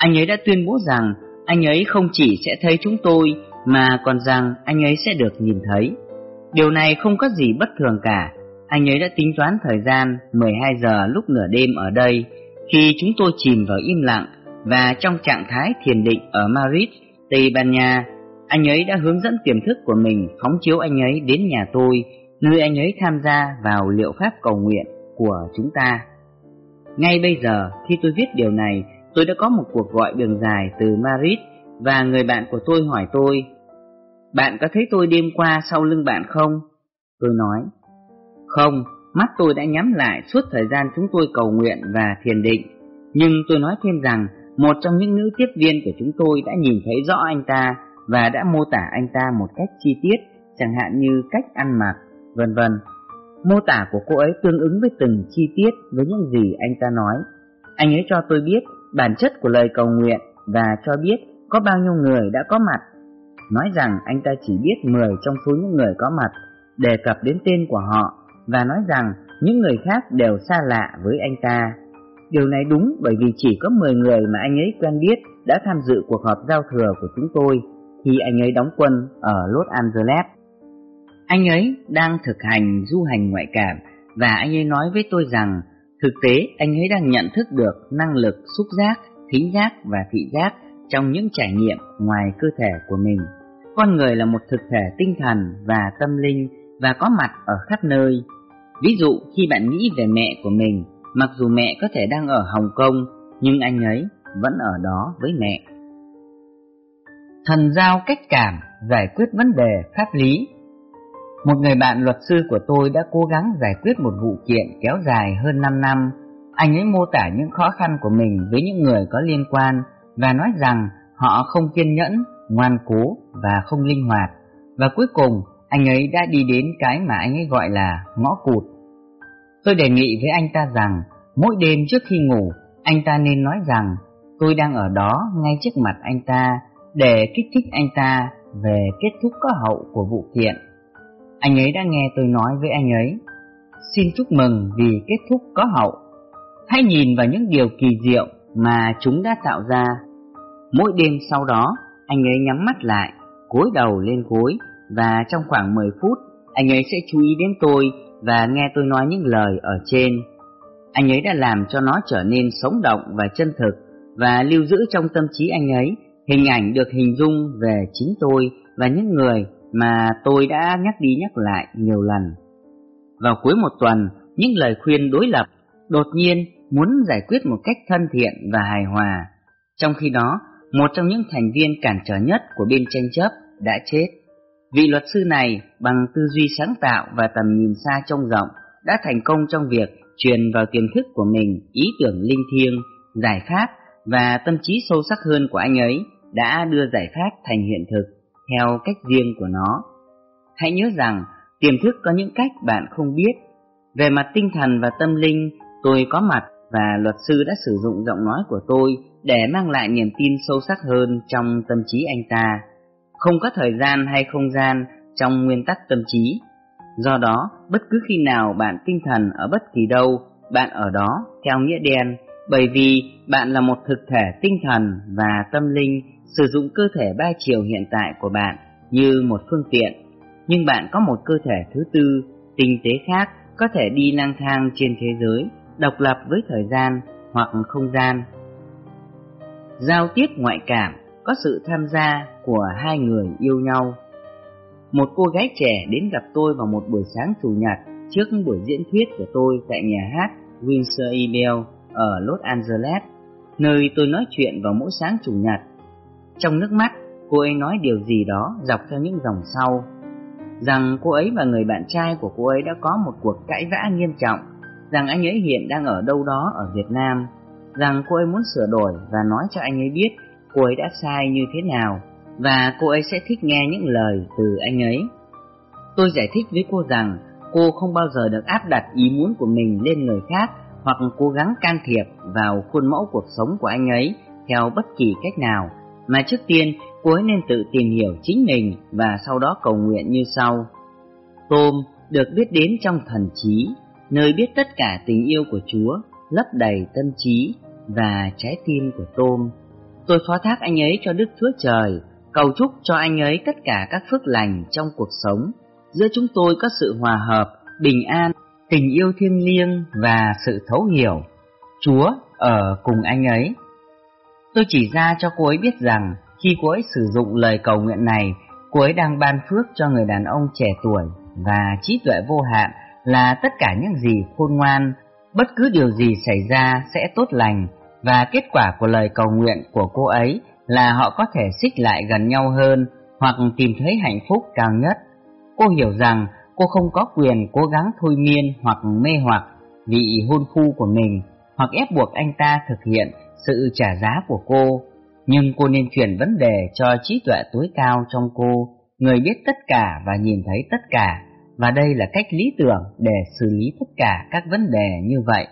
Anh ấy đã tuyên bố rằng anh ấy không chỉ sẽ thấy chúng tôi mà còn rằng anh ấy sẽ được nhìn thấy. Điều này không có gì bất thường cả. Anh ấy đã tính toán thời gian 12 giờ lúc nửa đêm ở đây, khi chúng tôi chìm vào im lặng và trong trạng thái thiền định ở Madrid, Tây Ban Nha. Anh ấy đã hướng dẫn tiềm thức của mình phóng chiếu anh ấy đến nhà tôi, nơi anh ấy tham gia vào liệu pháp cầu nguyện của chúng ta. Ngay bây giờ, khi tôi viết điều này, tôi đã có một cuộc gọi đường dài từ Madrid, và người bạn của tôi hỏi tôi: "Bạn có thấy tôi đêm qua sau lưng bạn không?" Tôi nói: "Không, mắt tôi đã nhắm lại suốt thời gian chúng tôi cầu nguyện và thiền định." Nhưng tôi nói thêm rằng một trong những nữ tiếp viên của chúng tôi đã nhìn thấy rõ anh ta và đã mô tả anh ta một cách chi tiết, chẳng hạn như cách ăn mặc, vân vân. Mô tả của cô ấy tương ứng với từng chi tiết với những gì anh ta nói. Anh ấy cho tôi biết bản chất của lời cầu nguyện và cho biết có bao nhiêu người đã có mặt. Nói rằng anh ta chỉ biết 10 trong số những người có mặt, đề cập đến tên của họ, và nói rằng những người khác đều xa lạ với anh ta. Điều này đúng bởi vì chỉ có 10 người mà anh ấy quen biết đã tham dự cuộc họp giao thừa của chúng tôi khi anh ấy đóng quân ở Los Angeles. Anh ấy đang thực hành du hành ngoại cảm, và anh ấy nói với tôi rằng thực tế anh ấy đang nhận thức được năng lực xúc giác, thính giác và thị giác trong những trải nghiệm ngoài cơ thể của mình. Con người là một thực thể tinh thần và tâm linh và có mặt ở khắp nơi. Ví dụ khi bạn nghĩ về mẹ của mình, mặc dù mẹ có thể đang ở Hồng Kông, nhưng anh ấy vẫn ở đó với mẹ. Thần giao cách cảm giải quyết vấn đề pháp lý. Một người bạn luật sư của tôi đã cố gắng giải quyết một vụ kiện kéo dài hơn 5 năm. Anh ấy mô tả những khó khăn của mình với những người có liên quan và nói rằng họ không kiên nhẫn, ngoan cố và không linh hoạt. Và cuối cùng, anh ấy đã đi đến cái mà anh ấy gọi là ngõ cụt. Tôi đề nghị với anh ta rằng mỗi đêm trước khi ngủ, anh ta nên nói rằng tôi đang ở đó ngay trước mặt anh ta để kích thích anh ta về kết thúc có hậu của vụ kiện. Anh ấy đã nghe tôi nói với anh ấy: "Xin chúc mừng vì kết thúc có hậu. Hãy nhìn vào những điều kỳ diệu mà chúng đã tạo ra." Mỗi đêm sau đó, anh ấy nhắm mắt lại, gối đầu lên gối, và trong khoảng 10 phút, anh ấy sẽ chú ý đến tôi và nghe tôi nói những lời ở trên. Anh ấy đã làm cho nó trở nên sống động và chân thực, và lưu giữ trong tâm trí anh ấy hình ảnh được hình dung về chính tôi và những người mà tôi đã nhắc đi nhắc lại nhiều lần. Vào cuối một tuần, những lời khuyên đối lập đột nhiên muốn giải quyết một cách thân thiện và hài hòa. Trong khi đó, một trong những thành viên cản trở nhất của bên tranh chấp đã chết. Vị luật sư này, bằng tư duy sáng tạo và tầm nhìn xa trông rộng, đã thành công trong việc truyền vào tiềm thức của mình ý tưởng linh thiêng, giải pháp, và tâm trí sâu sắc hơn của anh ấy đã đưa giải pháp thành hiện thực theo cách riêng của nó. Hãy nhớ rằng tiềm thức có những cách bạn không biết. Về mặt tinh thần và tâm linh, tôi có mặt, và luật sư đã sử dụng giọng nói của tôi để mang lại niềm tin sâu sắc hơn trong tâm trí anh ta. Không có thời gian hay không gian trong nguyên tắc tâm trí. Do đó, bất cứ khi nào bạn tinh thần ở bất kỳ đâu, bạn ở đó theo nghĩa đen, bởi vì bạn là một thực thể tinh thần và tâm linh sử dụng cơ thể ba chiều hiện tại của bạn như một phương tiện. Nhưng bạn có một cơ thể thứ tư, tinh tế khác, có thể đi lang thang trên thế giới, độc lập với thời gian hoặc không gian. Giao tiếp ngoại cảm có sự tham gia của hai người yêu nhau. Một cô gái trẻ đến gặp tôi vào một buổi sáng chủ nhật trước buổi diễn thuyết của tôi tại nhà hát Windsor Bell ở Los Angeles, nơi tôi nói chuyện vào mỗi sáng chủ nhật. Trong nước mắt, cô ấy nói điều gì đó dọc theo những dòng sau, rằng cô ấy và người bạn trai của cô ấy đã có một cuộc cãi vã nghiêm trọng, rằng anh ấy hiện đang ở đâu đó ở Việt Nam, rằng cô ấy muốn sửa đổi và nói cho anh ấy biết cô ấy đã sai như thế nào, và cô ấy sẽ thích nghe những lời từ anh ấy. Tôi giải thích với cô rằng cô không bao giờ được áp đặt ý muốn của mình lên người khác hoặc cố gắng can thiệp vào khuôn mẫu cuộc sống của anh ấy theo bất kỳ cách nào, mà trước tiên cô ấy nên tự tìm hiểu chính mình và sau đó cầu nguyện như sau. Tom được biết đến trong thần trí, nơi biết tất cả tình yêu của Chúa lấp đầy tâm trí và trái tim của Tom. Tôi phó thác anh ấy cho Đức Chúa Trời, cầu chúc cho anh ấy tất cả các phước lành trong cuộc sống. Giữa chúng tôi có sự hòa hợp, bình an, tình yêu thiêng liêng và sự thấu hiểu. Chúa ở cùng anh ấy. Tôi chỉ ra cho cô ấy biết rằng khi cô ấy sử dụng lời cầu nguyện này, cô ấy đang ban phước cho người đàn ông trẻ tuổi và trí tuệ vô hạn, là tất cả những gì khôn ngoan, bất cứ điều gì xảy ra sẽ tốt lành, và kết quả của lời cầu nguyện của cô ấy là họ có thể xích lại gần nhau hơn hoặc tìm thấy hạnh phúc cao nhất. Cô hiểu rằng cô không có quyền cố gắng thôi miên hoặc mê hoặc vị hôn phu của mình, hoặc ép buộc anh ta thực hiện sự trả giá của cô, nhưng cô nên chuyển vấn đề cho trí tuệ tối cao trong cô, người biết tất cả và nhìn thấy tất cả, và đây là cách lý tưởng để xử lý tất cả các vấn đề như vậy.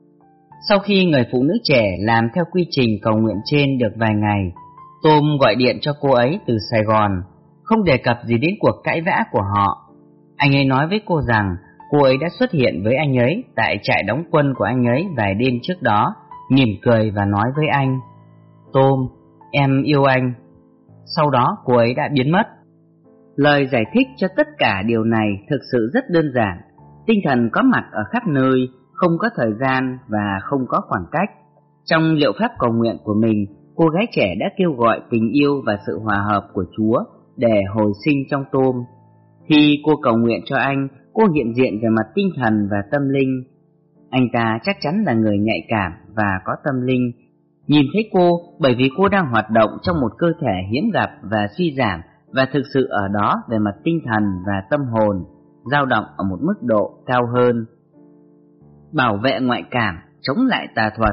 Sau khi người phụ nữ trẻ làm theo quy trình cầu nguyện trên được vài ngày, Tom gọi điện cho cô ấy từ Sài Gòn, không đề cập gì đến cuộc cãi vã của họ. Anh ấy nói với cô rằng cô ấy đã xuất hiện với anh ấy tại trại đóng quân của anh ấy vài đêm trước đó, mỉm cười và nói với anh: "Tom, em yêu anh." Sau đó cô ấy đã biến mất. Lời giải thích cho tất cả điều này thực sự rất đơn giản. Tinh thần có mặt ở khắp nơi, không có thời gian và không có khoảng cách. Trong liệu pháp cầu nguyện của mình, cô gái trẻ đã kêu gọi tình yêu và sự hòa hợp của Chúa để hồi sinh trong Tom. Khi cô cầu nguyện cho anh, cô hiện diện về mặt tinh thần và tâm linh. Anh ta chắc chắn là người nhạy cảm và có tâm linh. Nhìn thấy cô bởi vì cô đang hoạt động trong một cơ thể hiếm gặp và suy giảm, và thực sự ở đó về mặt tinh thần và tâm hồn, dao động ở một mức độ cao hơn. Bảo vệ ngoại cảm, chống lại tà thuật.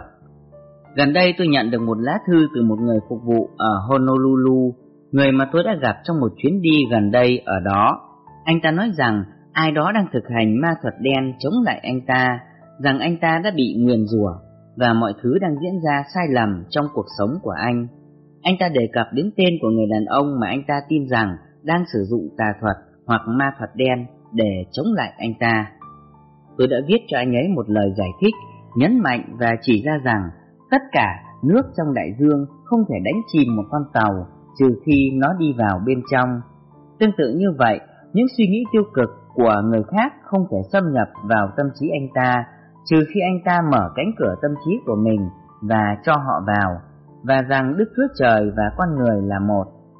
Gần đây tôi nhận được một lá thư từ một người phục vụ ở Honolulu, người mà tôi đã gặp trong một chuyến đi gần đây ở đó. Anh ta nói rằng ai đó đang thực hành ma thuật đen chống lại anh ta, rằng anh ta đã bị nguyền rủa và mọi thứ đang diễn ra sai lầm trong cuộc sống của anh. Anh ta đề cập đến tên của người đàn ông mà anh ta tin rằng đang sử dụng tà thuật hoặc ma thuật đen để chống lại anh ta. Tôi đã viết cho anh ấy một lời giải thích, nhấn mạnh và chỉ ra rằng tất cả nước trong đại dương không thể đánh chìm một con tàu trừ khi nó đi vào bên trong. Tương tự như vậy, những suy nghĩ tiêu cực của người khác không thể xâm nhập vào tâm trí anh ta trừ khi anh ta mở cánh cửa tâm trí của mình và cho họ vào, và rằng Đức Chúa Trời và con người là một.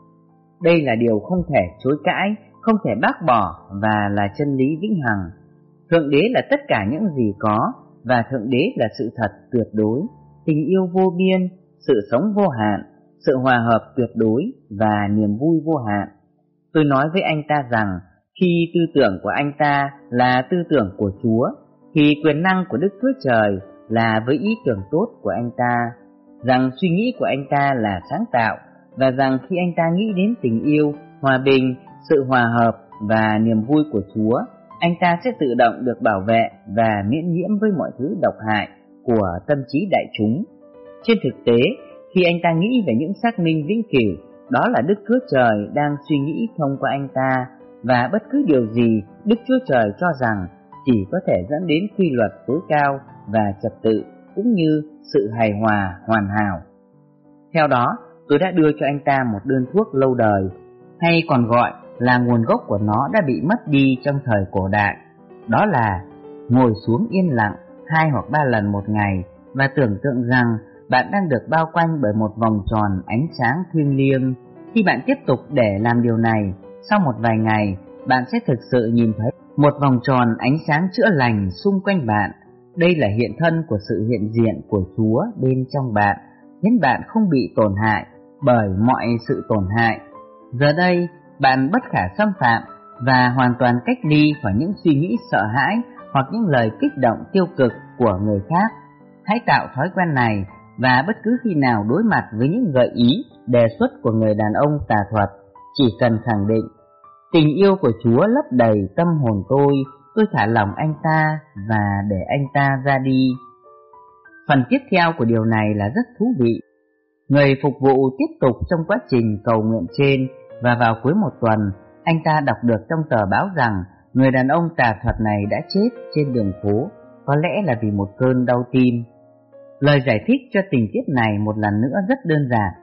Đây là điều không thể chối cãi, không thể bác bỏ và là chân lý vĩnh hằng. Thượng Đế là tất cả những gì có, và Thượng Đế là sự thật tuyệt đối, tình yêu vô biên, sự sống vô hạn, sự hòa hợp tuyệt đối và niềm vui vô hạn. Tôi nói với anh ta rằng khi tư tưởng của anh ta là tư tưởng của Chúa, thì quyền năng của Đức Chúa Trời là với ý tưởng tốt của anh ta, rằng suy nghĩ của anh ta là sáng tạo, và rằng khi anh ta nghĩ đến tình yêu, hòa bình, sự hòa hợp và niềm vui của Chúa, anh ta sẽ tự động được bảo vệ và miễn nhiễm với mọi thứ độc hại của tâm trí đại chúng. Trên thực tế, khi anh ta nghĩ về những xác minh vĩnh cửu, đó là Đức Chúa Trời đang suy nghĩ thông qua anh ta, và bất cứ điều gì Đức Chúa Trời cho rằng chỉ có thể dẫn đến quy luật tối cao và trật tự, cũng như sự hài hòa hoàn hảo. Theo đó, tôi đã đưa cho anh ta một đơn thuốc lâu đời, hay còn gọi là nguồn gốc của nó đã bị mất đi trong thời cổ đại. Đó là ngồi xuống yên lặng 2 hoặc 3 lần một ngày và tưởng tượng rằng bạn đang được bao quanh bởi một vòng tròn ánh sáng thiêng liêng. Khi bạn tiếp tục để làm điều này, sau một vài ngày, bạn sẽ thực sự nhìn thấy một vòng tròn ánh sáng chữa lành xung quanh bạn. Đây là hiện thân của sự hiện diện của Chúa bên trong bạn, khiến bạn không bị tổn hại bởi mọi sự tổn hại. Giờ đây, bạn bất khả xâm phạm và hoàn toàn cách ly khỏi những suy nghĩ sợ hãi hoặc những lời kích động tiêu cực của người khác. Hãy tạo thói quen này, và bất cứ khi nào đối mặt với những gợi ý, đề xuất của người đàn ông tà thuật, chỉ cần khẳng định: tình yêu của Chúa lấp đầy tâm hồn tôi thả lỏng anh ta và để anh ta ra đi. Phần tiếp theo của điều này là rất thú vị. Người phục vụ tiếp tục trong quá trình cầu nguyện trên, và vào cuối một tuần, anh ta đọc được trong tờ báo rằng người đàn ông tà thuật này đã chết trên đường phố, có lẽ là vì một cơn đau tim. Lời giải thích cho tình tiết này một lần nữa rất đơn giản.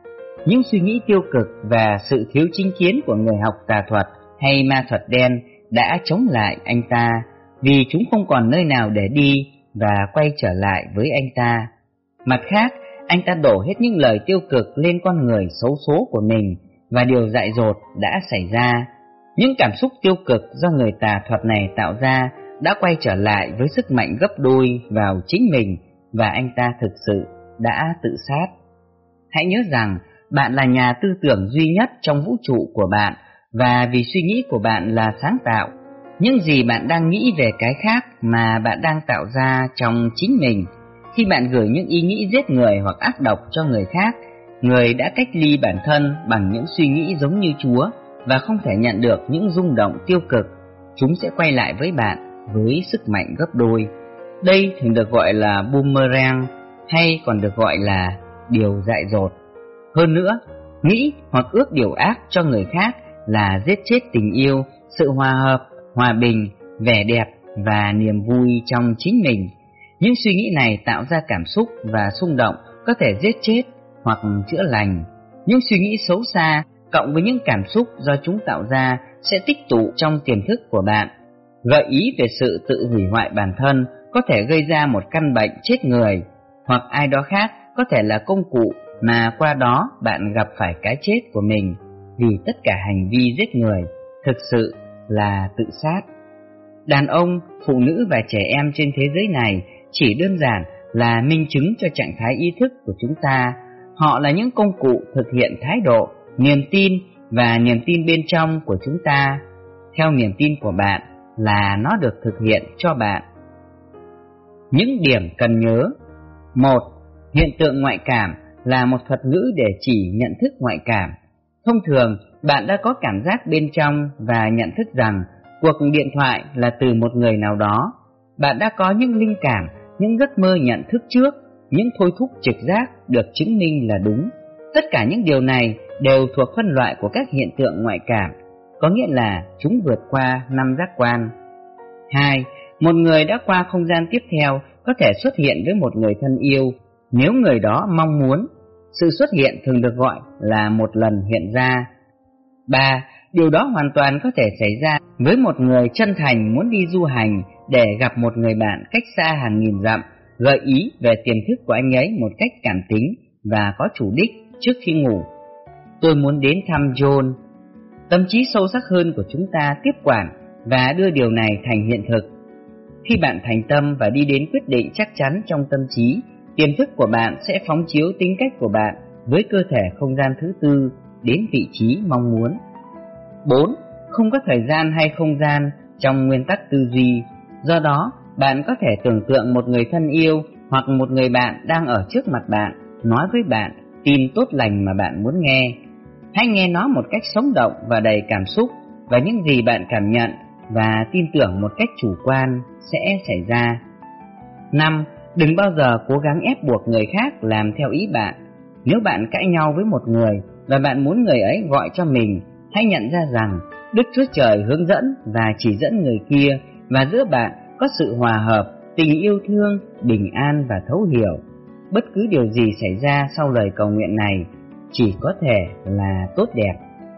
Những suy nghĩ tiêu cực và sự thiếu chính kiến của người học tà thuật hay ma thuật đen đã chống lại anh ta, vì chúng không còn nơi nào để đi và quay trở lại với anh ta. Mặt khác, anh ta đổ hết những lời tiêu cực lên con người xấu số của mình, và điều dại dột đã xảy ra. Những cảm xúc tiêu cực do người tà thuật này tạo ra đã quay trở lại với sức mạnh gấp đôi vào chính mình, và anh ta thực sự đã tự sát. Hãy nhớ rằng bạn là nhà tư tưởng duy nhất trong vũ trụ của bạn, và vì suy nghĩ của bạn là sáng tạo, những gì bạn đang nghĩ về cái khác mà bạn đang tạo ra trong chính mình. Khi bạn gửi những ý nghĩ giết người hoặc ác độc cho người khác, người đã cách ly bản thân bằng những suy nghĩ giống như Chúa và không thể nhận được những rung động tiêu cực, chúng sẽ quay lại với bạn với sức mạnh gấp đôi. Đây thường được gọi là boomerang, hay còn được gọi là điều dại dột. Hơn nữa, nghĩ hoặc ước điều ác cho người khác là giết chết tình yêu, sự hòa hợp, hòa bình, vẻ đẹp và niềm vui trong chính mình. Những suy nghĩ này tạo ra cảm xúc và xung động có thể giết chết hoặc chữa lành. Những suy nghĩ xấu xa cộng với những cảm xúc do chúng tạo ra sẽ tích tụ trong tiềm thức của bạn. Gợi ý về sự tự hủy hoại bản thân có thể gây ra một căn bệnh chết người, hoặc ai đó khác có thể là công cụ mà qua đó bạn gặp phải cái chết của mình, vì tất cả hành vi giết người thực sự là tự sát. Đàn ông, phụ nữ và trẻ em trên thế giới này chỉ đơn giản là minh chứng cho trạng thái ý thức của chúng ta. Họ là những công cụ thực hiện thái độ, niềm tin và niềm tin bên trong của chúng ta. Theo niềm tin của bạn là nó được thực hiện cho bạn. Những điểm cần nhớ. 1. Hiện tượng ngoại cảm là một thuật ngữ để chỉ nhận thức ngoại cảm. Thông thường, bạn đã có cảm giác bên trong và nhận thức rằng cuộc điện thoại là từ một người nào đó. Bạn đã có những linh cảm, những giấc mơ nhận thức trước, những thôi thúc trực giác được chứng minh là đúng. Tất cả những điều này đều thuộc phân loại của các hiện tượng ngoại cảm, có nghĩa là chúng vượt qua 5 giác quan. 2. Một người đã qua không gian tiếp theo có thể xuất hiện với một người thân yêu nếu người đó mong muốn. Sự xuất hiện thường được gọi là một lần hiện ra. 3. Điều đó hoàn toàn có thể xảy ra với một người chân thành muốn đi du hành để gặp một người bạn cách xa hàng nghìn dặm, gợi ý về tiềm thức của anh ấy một cách cảm tính và có chủ đích trước khi ngủ. Tôi muốn đến thăm John. Tâm trí sâu sắc hơn của chúng ta tiếp quản và đưa điều này thành hiện thực. Khi bạn thành tâm và đi đến quyết định chắc chắn trong tâm trí, tiềm thức của bạn sẽ phóng chiếu tính cách của bạn với cơ thể không gian thứ tư đến vị trí mong muốn. 4. Không có thời gian hay không gian trong nguyên tắc tư duy. Do đó, bạn có thể tưởng tượng một người thân yêu hoặc một người bạn đang ở trước mặt bạn, nói với bạn tin tốt lành mà bạn muốn nghe. Hãy nghe nó một cách sống động và đầy cảm xúc, và những gì bạn cảm nhận và tin tưởng một cách chủ quan sẽ xảy ra. 5. Đừng bao giờ cố gắng ép buộc người khác làm theo ý bạn. Nếu bạn cãi nhau với một người và bạn muốn người ấy gọi cho mình, hãy nhận ra rằng Đức Chúa Trời hướng dẫn và chỉ dẫn người kia, và giữa bạn có sự hòa hợp, tình yêu thương, bình an và thấu hiểu. Bất cứ điều gì xảy ra sau lời cầu nguyện này chỉ có thể là tốt đẹp.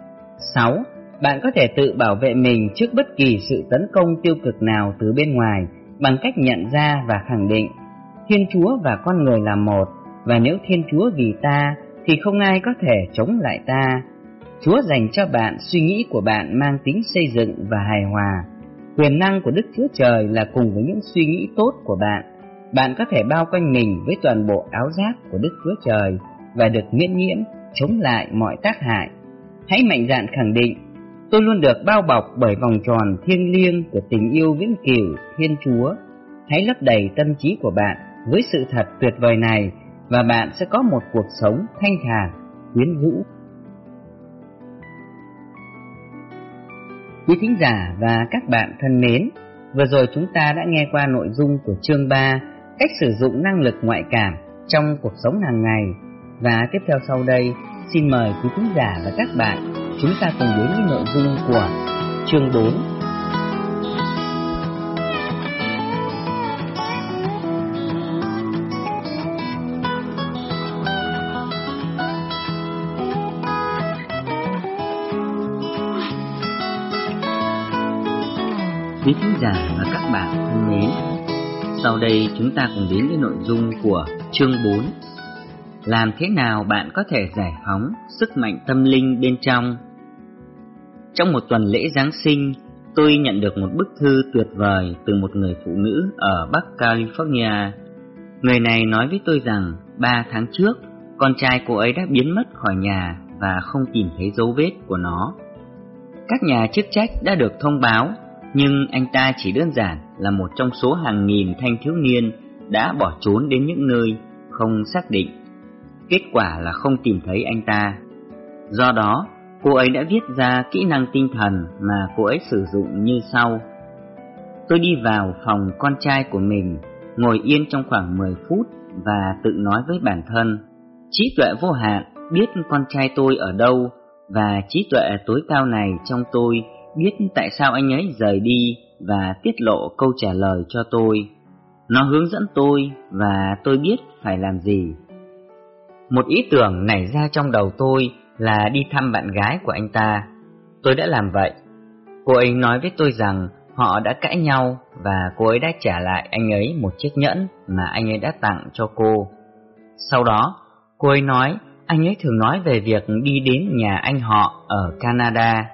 6. Bạn có thể tự bảo vệ mình trước bất kỳ sự tấn công tiêu cực nào từ bên ngoài bằng cách nhận ra và khẳng định Thiên Chúa và con người là một, và nếu Thiên Chúa vì ta thì không ai có thể chống lại ta. Chúa dành cho bạn suy nghĩ của bạn mang tính xây dựng và hài hòa. Quyền năng của Đức Chúa Trời là cùng với những suy nghĩ tốt của bạn. Bạn có thể bao quanh mình với toàn bộ áo giáp của Đức Chúa Trời và được miễn nhiễm chống lại mọi tác hại. Hãy mạnh dạn khẳng định, tôi luôn được bao bọc bởi vòng tròn thiêng liêng của tình yêu vĩnh cửu Thiên Chúa. Hãy lấp đầy tâm trí của bạn với sự thật tuyệt vời này, và bạn sẽ có một cuộc sống thanh thản, quyến rũ. Quý thính giả và các bạn thân mến, vừa rồi chúng ta đã nghe qua nội dung của chương 3, cách sử dụng năng lực ngoại cảm trong cuộc sống hàng ngày. Và tiếp theo sau đây, xin mời quý thính giả và các bạn chúng ta cùng đến với nội dung của chương 4. Quý thính giả và các bạn thân mến, sau đây chúng ta cùng đến với nội dung của chương 4. Làm thế nào bạn có thể giải phóng sức mạnh tâm linh bên trong? Trong một tuần lễ Giáng sinh, tôi nhận được một bức thư tuyệt vời từ một người phụ nữ ở Bắc California. Người này nói với tôi rằng 3 tháng trước, con trai cô ấy đã biến mất khỏi nhà và không tìm thấy dấu vết của nó. Các nhà chức trách đã được thông báo, nhưng anh ta chỉ đơn giản là một trong số hàng nghìn thanh thiếu niên đã bỏ trốn đến những nơi không xác định. Kết quả là không tìm thấy anh ta. Do đó, cô ấy đã viết ra kỹ năng tinh thần mà cô ấy sử dụng như sau. Tôi đi vào phòng con trai của mình, ngồi yên trong khoảng 10 phút và tự nói với bản thân, trí tuệ vô hạn biết con trai tôi ở đâu, và trí tuệ tối cao này trong tôi biết tại sao anh ấy rời đi và tiết lộ câu trả lời cho tôi. Nó hướng dẫn tôi và tôi biết phải làm gì. Một ý tưởng nảy ra trong đầu tôi là đi thăm bạn gái của anh ta. Tôi đã làm vậy. Cô ấy nói với tôi rằng họ đã cãi nhau và cô ấy đã trả lại anh ấy một chiếc nhẫn mà anh ấy đã tặng cho cô. Sau đó, cô ấy nói anh ấy thường nói về việc đi đến nhà anh họ ở Canada.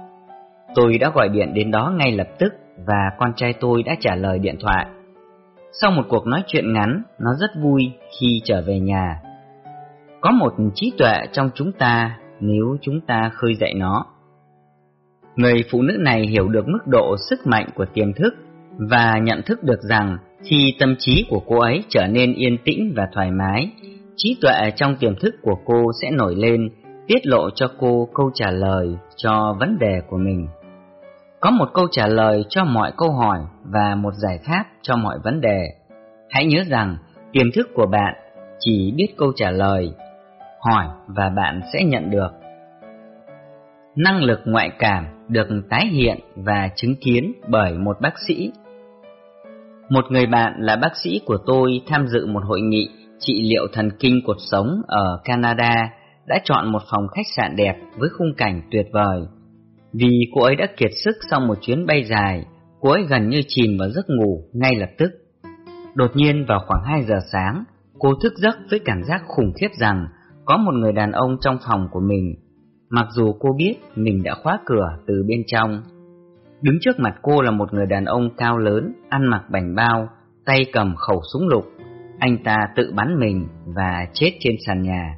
Tôi đã gọi điện đến đó ngay lập tức và con trai tôi đã trả lời điện thoại. Sau một cuộc nói chuyện ngắn, nó rất vui khi trở về nhà. Có một trí tuệ trong chúng ta nếu chúng ta khơi dậy nó. Người phụ nữ này hiểu được mức độ sức mạnh của tiềm thức và nhận thức được rằng khi tâm trí của cô ấy trở nên yên tĩnh và thoải mái, trí tuệ trong tiềm thức của cô sẽ nổi lên, tiết lộ cho cô câu trả lời cho vấn đề của mình. Có một câu trả lời cho mọi câu hỏi và một giải pháp cho mọi vấn đề. Hãy nhớ rằng tiềm thức của bạn chỉ biết câu trả lời, hỏi và bạn sẽ nhận được. Năng lực ngoại cảm được tái hiện và chứng kiến bởi một bác sĩ. Một người bạn là bác sĩ của tôi tham dự một hội nghị trị liệu thần kinh cột sống ở Canada đã chọn một phòng khách sạn đẹp với khung cảnh tuyệt vời. Vì cô ấy đã kiệt sức sau một chuyến bay dài, cô ấy gần như chìm vào giấc ngủ ngay lập tức. Đột nhiên vào khoảng 2 giờ sáng, cô thức giấc với cảm giác khủng khiếp rằng có một người đàn ông trong phòng của mình, mặc dù cô biết mình đã khóa cửa từ bên trong. Đứng trước mặt cô là một người đàn ông cao lớn, ăn mặc bảnh bao, tay cầm khẩu súng lục. Anh ta tự bắn mình và chết trên sàn nhà.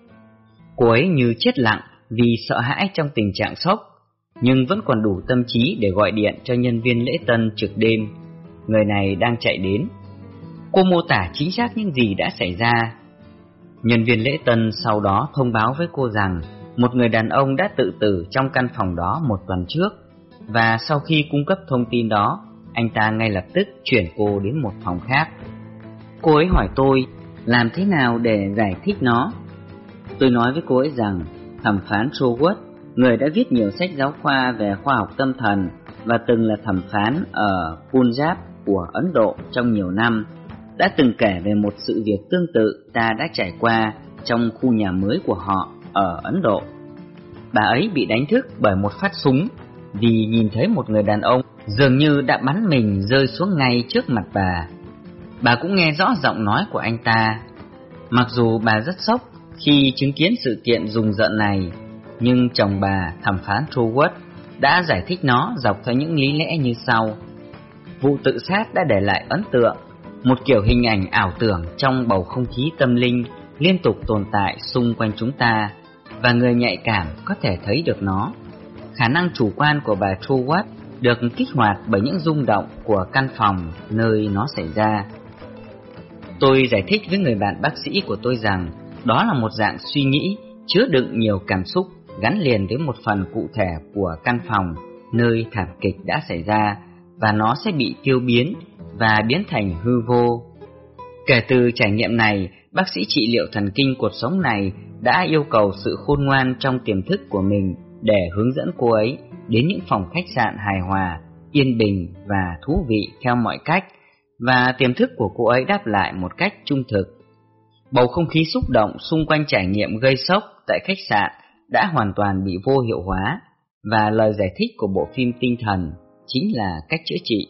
Cô ấy như chết lặng vì sợ hãi trong tình trạng sốc, nhưng vẫn còn đủ tâm trí để gọi điện cho nhân viên lễ tân trực đêm. Người này đang chạy đến. Cô mô tả chính xác những gì đã xảy ra. Nhân viên lễ tân sau đó thông báo với cô rằng một người đàn ông đã tự tử trong căn phòng đó một tuần trước, và sau khi cung cấp thông tin đó, anh ta ngay lập tức chuyển cô đến một phòng khác. Cô ấy hỏi tôi làm thế nào để giải thích nó. Tôi nói với cô ấy rằng thẩm phán Troward, người đã viết nhiều sách giáo khoa về khoa học tâm thần và từng là thẩm phán ở Punjab của Ấn Độ trong nhiều năm, đã từng kể về một sự việc tương tự ta đã trải qua trong khu nhà mới của họ ở Ấn Độ. Bà ấy bị đánh thức bởi một phát súng vì nhìn thấy một người đàn ông dường như đã bắn mình rơi xuống ngay trước mặt bà. Bà cũng nghe rõ giọng nói của anh ta. Mặc dù bà rất sốc khi chứng kiến sự kiện rùng rợn này, nhưng chồng bà, thẩm phán Troward, đã giải thích nó dọc theo những lý lẽ như sau. Vụ tự sát đã để lại ấn tượng, một kiểu hình ảnh ảo tưởng trong bầu không khí tâm linh liên tục tồn tại xung quanh chúng ta, và người nhạy cảm có thể thấy được nó. Khả năng chủ quan của bà Troward được kích hoạt bởi những rung động của căn phòng nơi nó xảy ra. Tôi giải thích với người bạn bác sĩ của tôi rằng đó là một dạng suy nghĩ chứa đựng nhiều cảm xúc gắn liền với một phần cụ thể của căn phòng nơi thảm kịch đã xảy ra, và nó sẽ bị tiêu biến và biến thành hư vô. Kể từ trải nghiệm này, bác sĩ trị liệu thần kinh cột sống này đã yêu cầu sự khôn ngoan trong tiềm thức của mình để hướng dẫn cô ấy đến những phòng khách sạn hài hòa, yên bình và thú vị theo mọi cách, và tiềm thức của cô ấy đáp lại một cách trung thực. Bầu không khí xúc động xung quanh trải nghiệm gây sốc tại khách sạn đã hoàn toàn bị vô hiệu hóa, và lời giải thích của bộ phim tinh thần chính là cách chữa trị.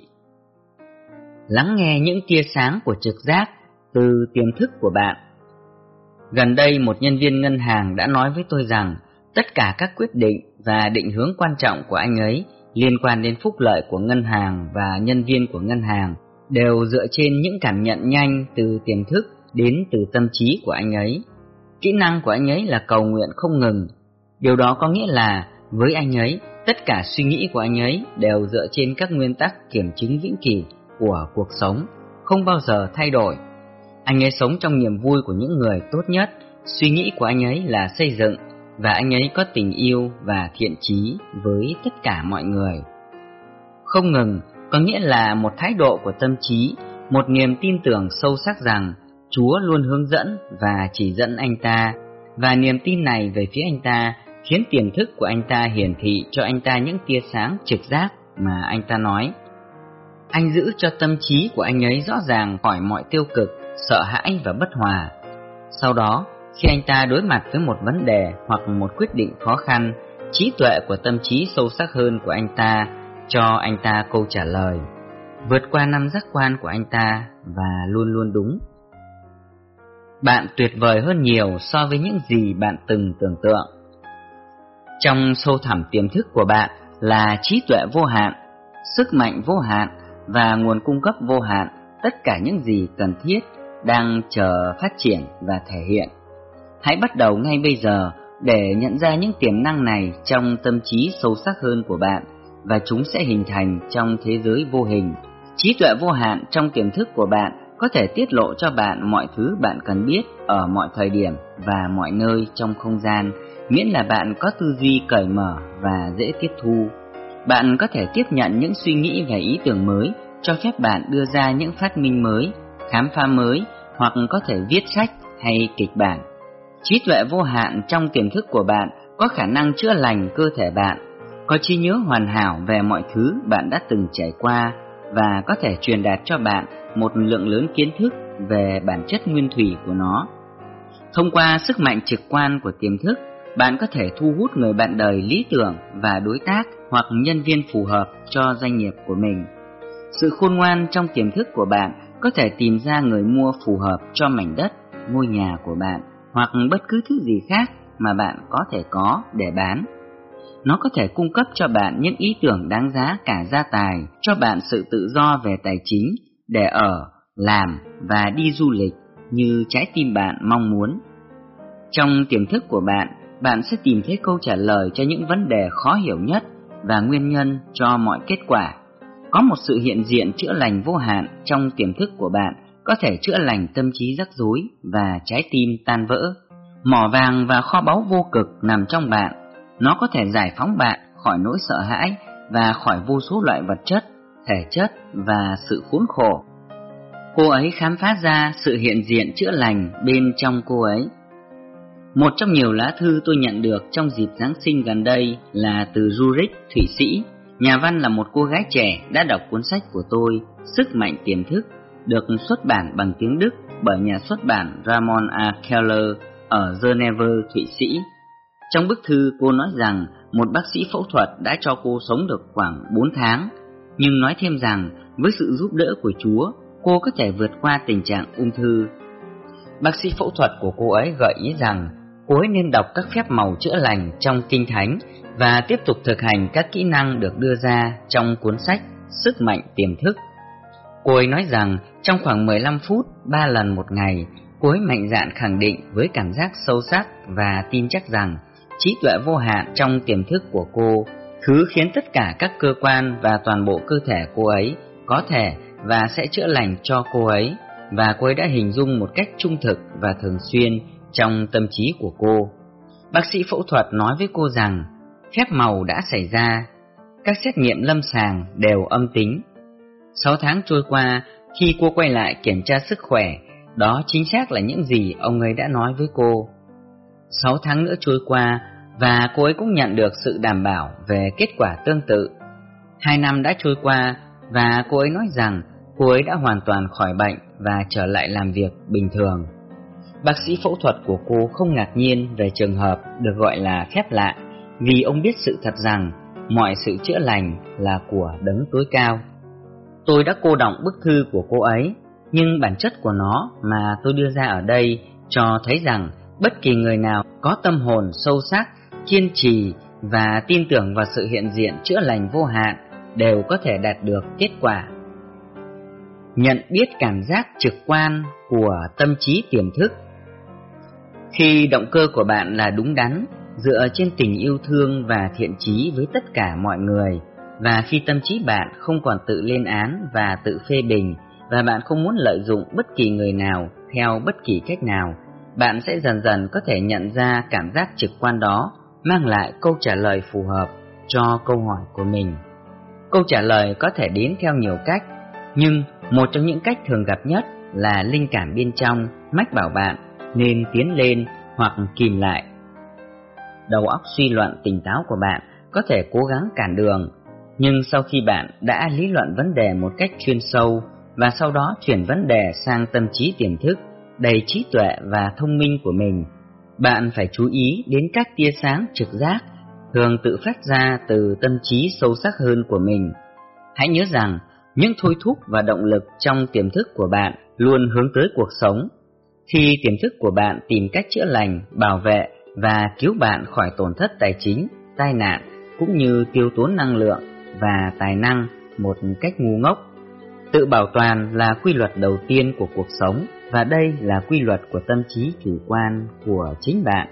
Lắng nghe những tia sáng của trực giác từ tiềm thức của bạn. Gần đây một nhân viên ngân hàng đã nói với tôi rằng tất cả các quyết định và định hướng quan trọng của anh ấy liên quan đến phúc lợi của ngân hàng và nhân viên của ngân hàng đều dựa trên những cảm nhận nhanh từ tiềm thức đến từ tâm trí của anh ấy. Kỹ năng của anh ấy là cầu nguyện không ngừng. Điều đó có nghĩa là với anh ấy, tất cả suy nghĩ của anh ấy đều dựa trên các nguyên tắc kiểm chứng vĩnh cửu của cuộc sống, không bao giờ thay đổi. Anh ấy sống trong niềm vui của những người tốt nhất, suy nghĩ của anh ấy là xây dựng, và anh ấy có tình yêu và thiện chí với tất cả mọi người. Không ngừng có nghĩa là một thái độ của tâm trí, một niềm tin tưởng sâu sắc rằng Chúa luôn hướng dẫn và chỉ dẫn anh ta, và niềm tin này về phía anh ta khiến tiềm thức của anh ta hiển thị cho anh ta những tia sáng trực giác mà anh ta nói. Anh giữ cho tâm trí của anh ấy rõ ràng khỏi mọi tiêu cực, sợ hãi và bất hòa. Sau đó, khi anh ta đối mặt với một vấn đề hoặc một quyết định khó khăn, trí tuệ của tâm trí sâu sắc hơn của anh ta cho anh ta câu trả lời, vượt qua năm giác quan của anh ta và luôn luôn đúng. Bạn tuyệt vời hơn nhiều so với những gì bạn từng tưởng tượng. Trong sâu thẳm tiềm thức của bạn là trí tuệ vô hạn, sức mạnh vô hạn và nguồn cung cấp vô hạn, tất cả những gì cần thiết đang chờ phát triển và thể hiện. Hãy bắt đầu ngay bây giờ để nhận ra những tiềm năng này trong tâm trí sâu sắc hơn của bạn, và chúng sẽ hình thành trong thế giới vô hình. Trí tuệ vô hạn trong tiềm thức của bạn có thể tiết lộ cho bạn mọi thứ bạn cần biết ở mọi thời điểm và mọi nơi trong không gian, miễn là bạn có tư duy cởi mở và dễ tiếp thu. Bạn có thể tiếp nhận những suy nghĩ và ý tưởng mới, cho phép bạn đưa ra những phát minh mới, khám phá mới, hoặc có thể viết sách hay kịch bản. Trí tuệ vô hạn trong tiềm thức của bạn có khả năng chữa lành cơ thể bạn, có trí nhớ hoàn hảo về mọi thứ bạn đã từng trải qua, và có thể truyền đạt cho bạn một lượng lớn kiến thức về bản chất nguyên thủy của nó. Thông qua sức mạnh trực quan của tiềm thức, bạn có thể thu hút người bạn đời lý tưởng và đối tác hoặc nhân viên phù hợp cho doanh nghiệp của mình. Sự khôn ngoan trong tiềm thức của bạn có thể tìm ra người mua phù hợp cho mảnh đất, ngôi nhà của bạn, hoặc bất cứ thứ gì khác mà bạn có thể có để bán. Nó có thể cung cấp cho bạn những ý tưởng đáng giá cả gia tài, cho bạn sự tự do về tài chính để ở, làm và đi du lịch như trái tim bạn mong muốn. Trong tiềm thức của bạn, bạn sẽ tìm thấy câu trả lời cho những vấn đề khó hiểu nhất và nguyên nhân cho mọi kết quả. Có một sự hiện diện chữa lành vô hạn trong tiềm thức của bạn có thể chữa lành tâm trí rắc rối và trái tim tan vỡ. Mỏ vàng và kho báu vô cực nằm trong bạn. Nó có thể giải phóng bạn khỏi nỗi sợ hãi và khỏi vô số loại vật chất, thể chất và sự khốn khổ. Cô ấy khám phá ra sự hiện diện chữa lành bên trong cô ấy. Một trong nhiều lá thư tôi nhận được trong dịp Giáng sinh gần đây là từ Zurich, Thụy Sĩ. Nhà văn là một cô gái trẻ đã đọc cuốn sách của tôi, Sức mạnh tiềm thức, được xuất bản bằng tiếng Đức bởi nhà xuất bản Ramon A. Keller ở Geneva, Thụy Sĩ. Trong bức thư, cô nói rằng một bác sĩ phẫu thuật đã cho cô sống được khoảng 4 tháng, nhưng nói thêm rằng với sự giúp đỡ của Chúa, cô có thể vượt qua tình trạng ung thư. Bác sĩ phẫu thuật của cô ấy gợi ý rằng cô ấy nên đọc các phép màu chữa lành trong Kinh Thánh và tiếp tục thực hành các kỹ năng được đưa ra trong cuốn sách Sức mạnh tiềm thức. Cô ấy nói rằng trong khoảng 15 phút 3 lần một ngày, cô ấy mạnh dạn khẳng định với cảm giác sâu sắc và tin chắc rằng trí tuệ vô hạn trong tiềm thức của cô, thứ khiến tất cả các cơ quan và toàn bộ cơ thể cô ấy có thể và sẽ chữa lành cho cô ấy, và cô ấy đã hình dung một cách trung thực và thường xuyên trong tâm trí của cô. Bác sĩ phẫu thuật nói với cô rằng phép màu đã xảy ra, các xét nghiệm lâm sàng đều âm tính. 6 tháng trôi qua, khi cô quay lại kiểm tra sức khỏe, đó chính xác là những gì ông ấy đã nói với cô. 6 tháng nữa trôi qua, và cô ấy cũng nhận được sự đảm bảo về kết quả tương tự. 2 năm đã trôi qua, và cô ấy nói rằng cô ấy đã hoàn toàn khỏi bệnh và trở lại làm việc bình thường. Bác sĩ phẫu thuật của cô không ngạc nhiên về trường hợp được gọi là phép lạ, vì ông biết sự thật rằng mọi sự chữa lành là của Đấng Tối Cao. Tôi đã cô đọng bức thư của cô ấy, nhưng bản chất của nó mà tôi đưa ra ở đây cho thấy rằng bất kỳ người nào có tâm hồn sâu sắc, kiên trì và tin tưởng vào sự hiện diện chữa lành vô hạn đều có thể đạt được kết quả. Nhận biết cảm giác trực quan của tâm trí tiềm thức. Khi động cơ của bạn là đúng đắn, dựa trên tình yêu thương và thiện chí với tất cả mọi người, và khi tâm trí bạn không còn tự lên án và tự phê bình, và bạn không muốn lợi dụng bất kỳ người nào theo bất kỳ cách nào, bạn sẽ dần dần có thể nhận ra cảm giác trực quan đó mang lại câu trả lời phù hợp cho câu hỏi của mình. Câu trả lời có thể đến theo nhiều cách, nhưng một trong những cách thường gặp nhất là linh cảm bên trong mách bảo bạn nên tiến lên hoặc kìm lại. Đầu óc suy luận tỉnh táo của bạn có thể cố gắng cản đường, nhưng sau khi bạn đã lý luận vấn đề một cách chuyên sâu và sau đó chuyển vấn đề sang tâm trí tiềm thức đầy trí tuệ và thông minh của mình, bạn phải chú ý đến các tia sáng trực giác thường tự phát ra từ tâm trí sâu sắc hơn của mình. Hãy nhớ rằng những thôi thúc và động lực trong tiềm thức của bạn luôn hướng tới cuộc sống. Khi tiềm thức của bạn tìm cách chữa lành, bảo vệ và cứu bạn khỏi tổn thất tài chính, tai nạn, cũng như tiêu tốn năng lượng và tài năng một cách ngu ngốc. Tự bảo toàn là quy luật đầu tiên của cuộc sống, và đây là quy luật của tâm trí chủ quan của chính bạn.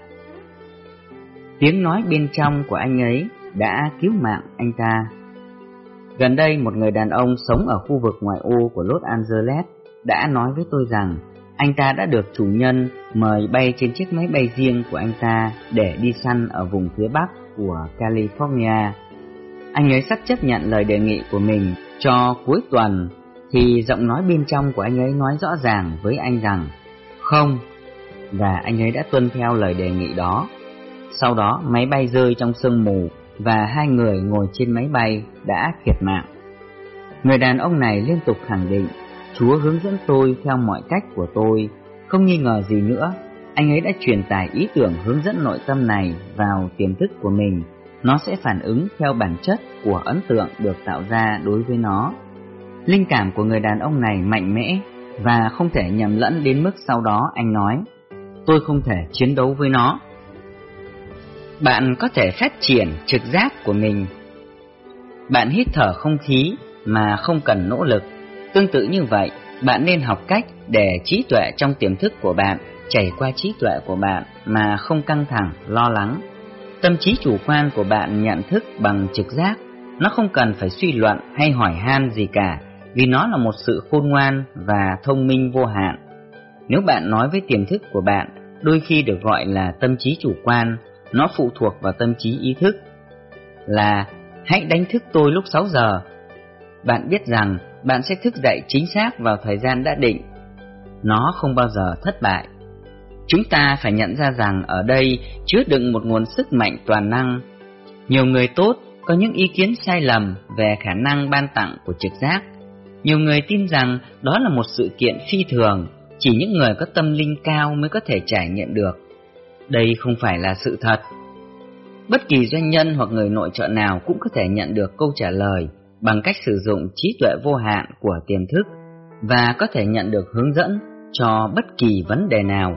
Tiếng nói bên trong của anh ấy đã cứu mạng anh ta. Gần đây, một người đàn ông sống ở khu vực ngoại ô của Los Angeles đã nói với tôi rằng anh ta đã được chủ nhân mời bay trên chiếc máy bay riêng của anh ta để đi săn ở vùng phía bắc của California. Anh ấy sắp chấp nhận lời đề nghị của mình cho cuối tuần, thì giọng nói bên trong của anh ấy nói rõ ràng với anh rằng không, và anh ấy đã tuân theo lời đề nghị đó. Sau đó máy bay rơi trong sương mù và hai người ngồi trên máy bay đã thiệt mạng. Người đàn ông này liên tục khẳng định Chúa hướng dẫn tôi theo mọi cách của tôi. Không nghi ngờ gì nữa, anh ấy đã truyền tải ý tưởng hướng dẫn nội tâm này vào tiềm thức của mình. Nó sẽ phản ứng theo bản chất của ấn tượng được tạo ra đối với nó. Linh cảm của người đàn ông này mạnh mẽ và không thể nhầm lẫn đến mức sau đó anh nói tôi không thể chiến đấu với nó. Bạn có thể phát triển trực giác của mình. Bạn hít thở không khí mà không cần nỗ lực. Tương tự như vậy, bạn nên học cách để trí tuệ trong tiềm thức của bạn chảy qua trí tuệ của bạn mà không căng thẳng, lo lắng. Tâm trí chủ quan của bạn nhận thức bằng trực giác. Nó không cần phải suy luận hay hỏi han gì cả, vì nó là một sự khôn ngoan và thông minh vô hạn. Nếu bạn nói với tiềm thức của bạn, đôi khi được gọi là tâm trí chủ quan, nó phụ thuộc vào tâm trí ý thức, là hãy đánh thức tôi lúc 6 giờ. Bạn biết rằng bạn sẽ thức dậy chính xác vào thời gian đã định. Nó không bao giờ thất bại. Chúng ta phải nhận ra rằng ở đây chứa đựng một nguồn sức mạnh toàn năng. Nhiều người tốt có những ý kiến sai lầm về khả năng ban tặng của trực giác. Nhiều người tin rằng đó là một sự kiện phi thường, chỉ những người có tâm linh cao mới có thể trải nghiệm được. Đây không phải là sự thật. Bất kỳ doanh nhân hoặc người nội trợ nào cũng có thể nhận được câu trả lời bằng cách sử dụng trí tuệ vô hạn của tiềm thức và có thể nhận được hướng dẫn cho bất kỳ vấn đề nào.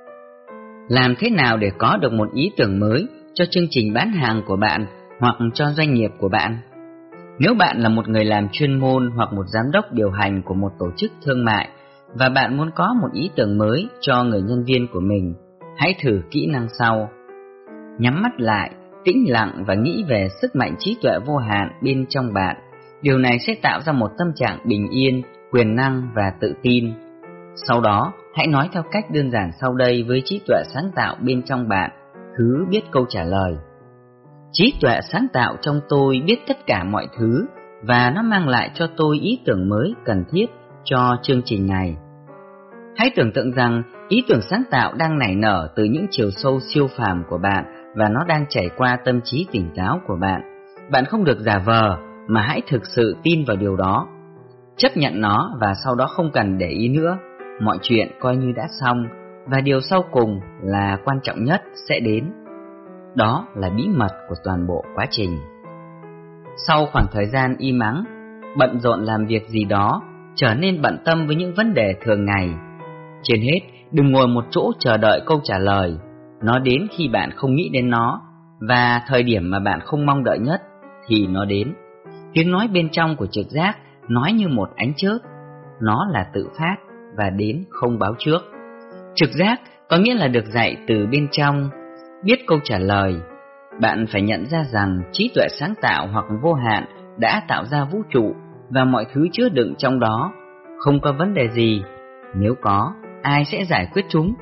Làm thế nào để có được một ý tưởng mới cho chương trình bán hàng của bạn hoặc cho doanh nghiệp của bạn? Nếu bạn là một người làm chuyên môn hoặc một giám đốc điều hành của một tổ chức thương mại và bạn muốn có một ý tưởng mới cho người nhân viên của mình, hãy thử kỹ năng sau. Nhắm mắt lại, tĩnh lặng và nghĩ về sức mạnh trí tuệ vô hạn bên trong bạn. Điều này sẽ tạo ra một tâm trạng bình yên, quyền năng và tự tin. Sau đó, hãy nói theo cách đơn giản sau đây với trí tuệ sáng tạo bên trong bạn, cứ biết câu trả lời. Trí tuệ sáng tạo trong tôi biết tất cả mọi thứ và nó mang lại cho tôi ý tưởng mới cần thiết cho chương trình này. Hãy tưởng tượng rằng ý tưởng sáng tạo đang nảy nở từ những chiều sâu siêu phàm của bạn và nó đang chảy qua tâm trí tỉnh táo của bạn. Bạn không được giả vờ mà hãy thực sự tin vào điều đó. Chấp nhận nó và sau đó không cần để ý nữa. Mọi chuyện coi như đã xong và điều sau cùng là quan trọng nhất sẽ đến. Đó là bí mật của toàn bộ quá trình. sau khoảng thời gian im ắng, bận rộn làm việc gì đó, trở nên bận tâm với những vấn đề thường ngày. Trên hết, đừng ngồi một chỗ chờ đợi câu trả lời. Nó đến khi bạn không nghĩ đến nó, và thời điểm mà bạn không mong đợi nhất thì nó đến. Tiếng nói bên trong của trực giác nói như một ánh chớp. Nó là tự phát và đến không báo trước. Trực giác có nghĩa là được dạy từ bên trong, biết câu trả lời. Bạn phải nhận ra rằng trí tuệ sáng tạo hoặc vô hạn đã tạo ra vũ trụ và mọi thứ chứa đựng trong đó. Không có vấn đề gì. Nếu có, ai sẽ giải quyết chúng?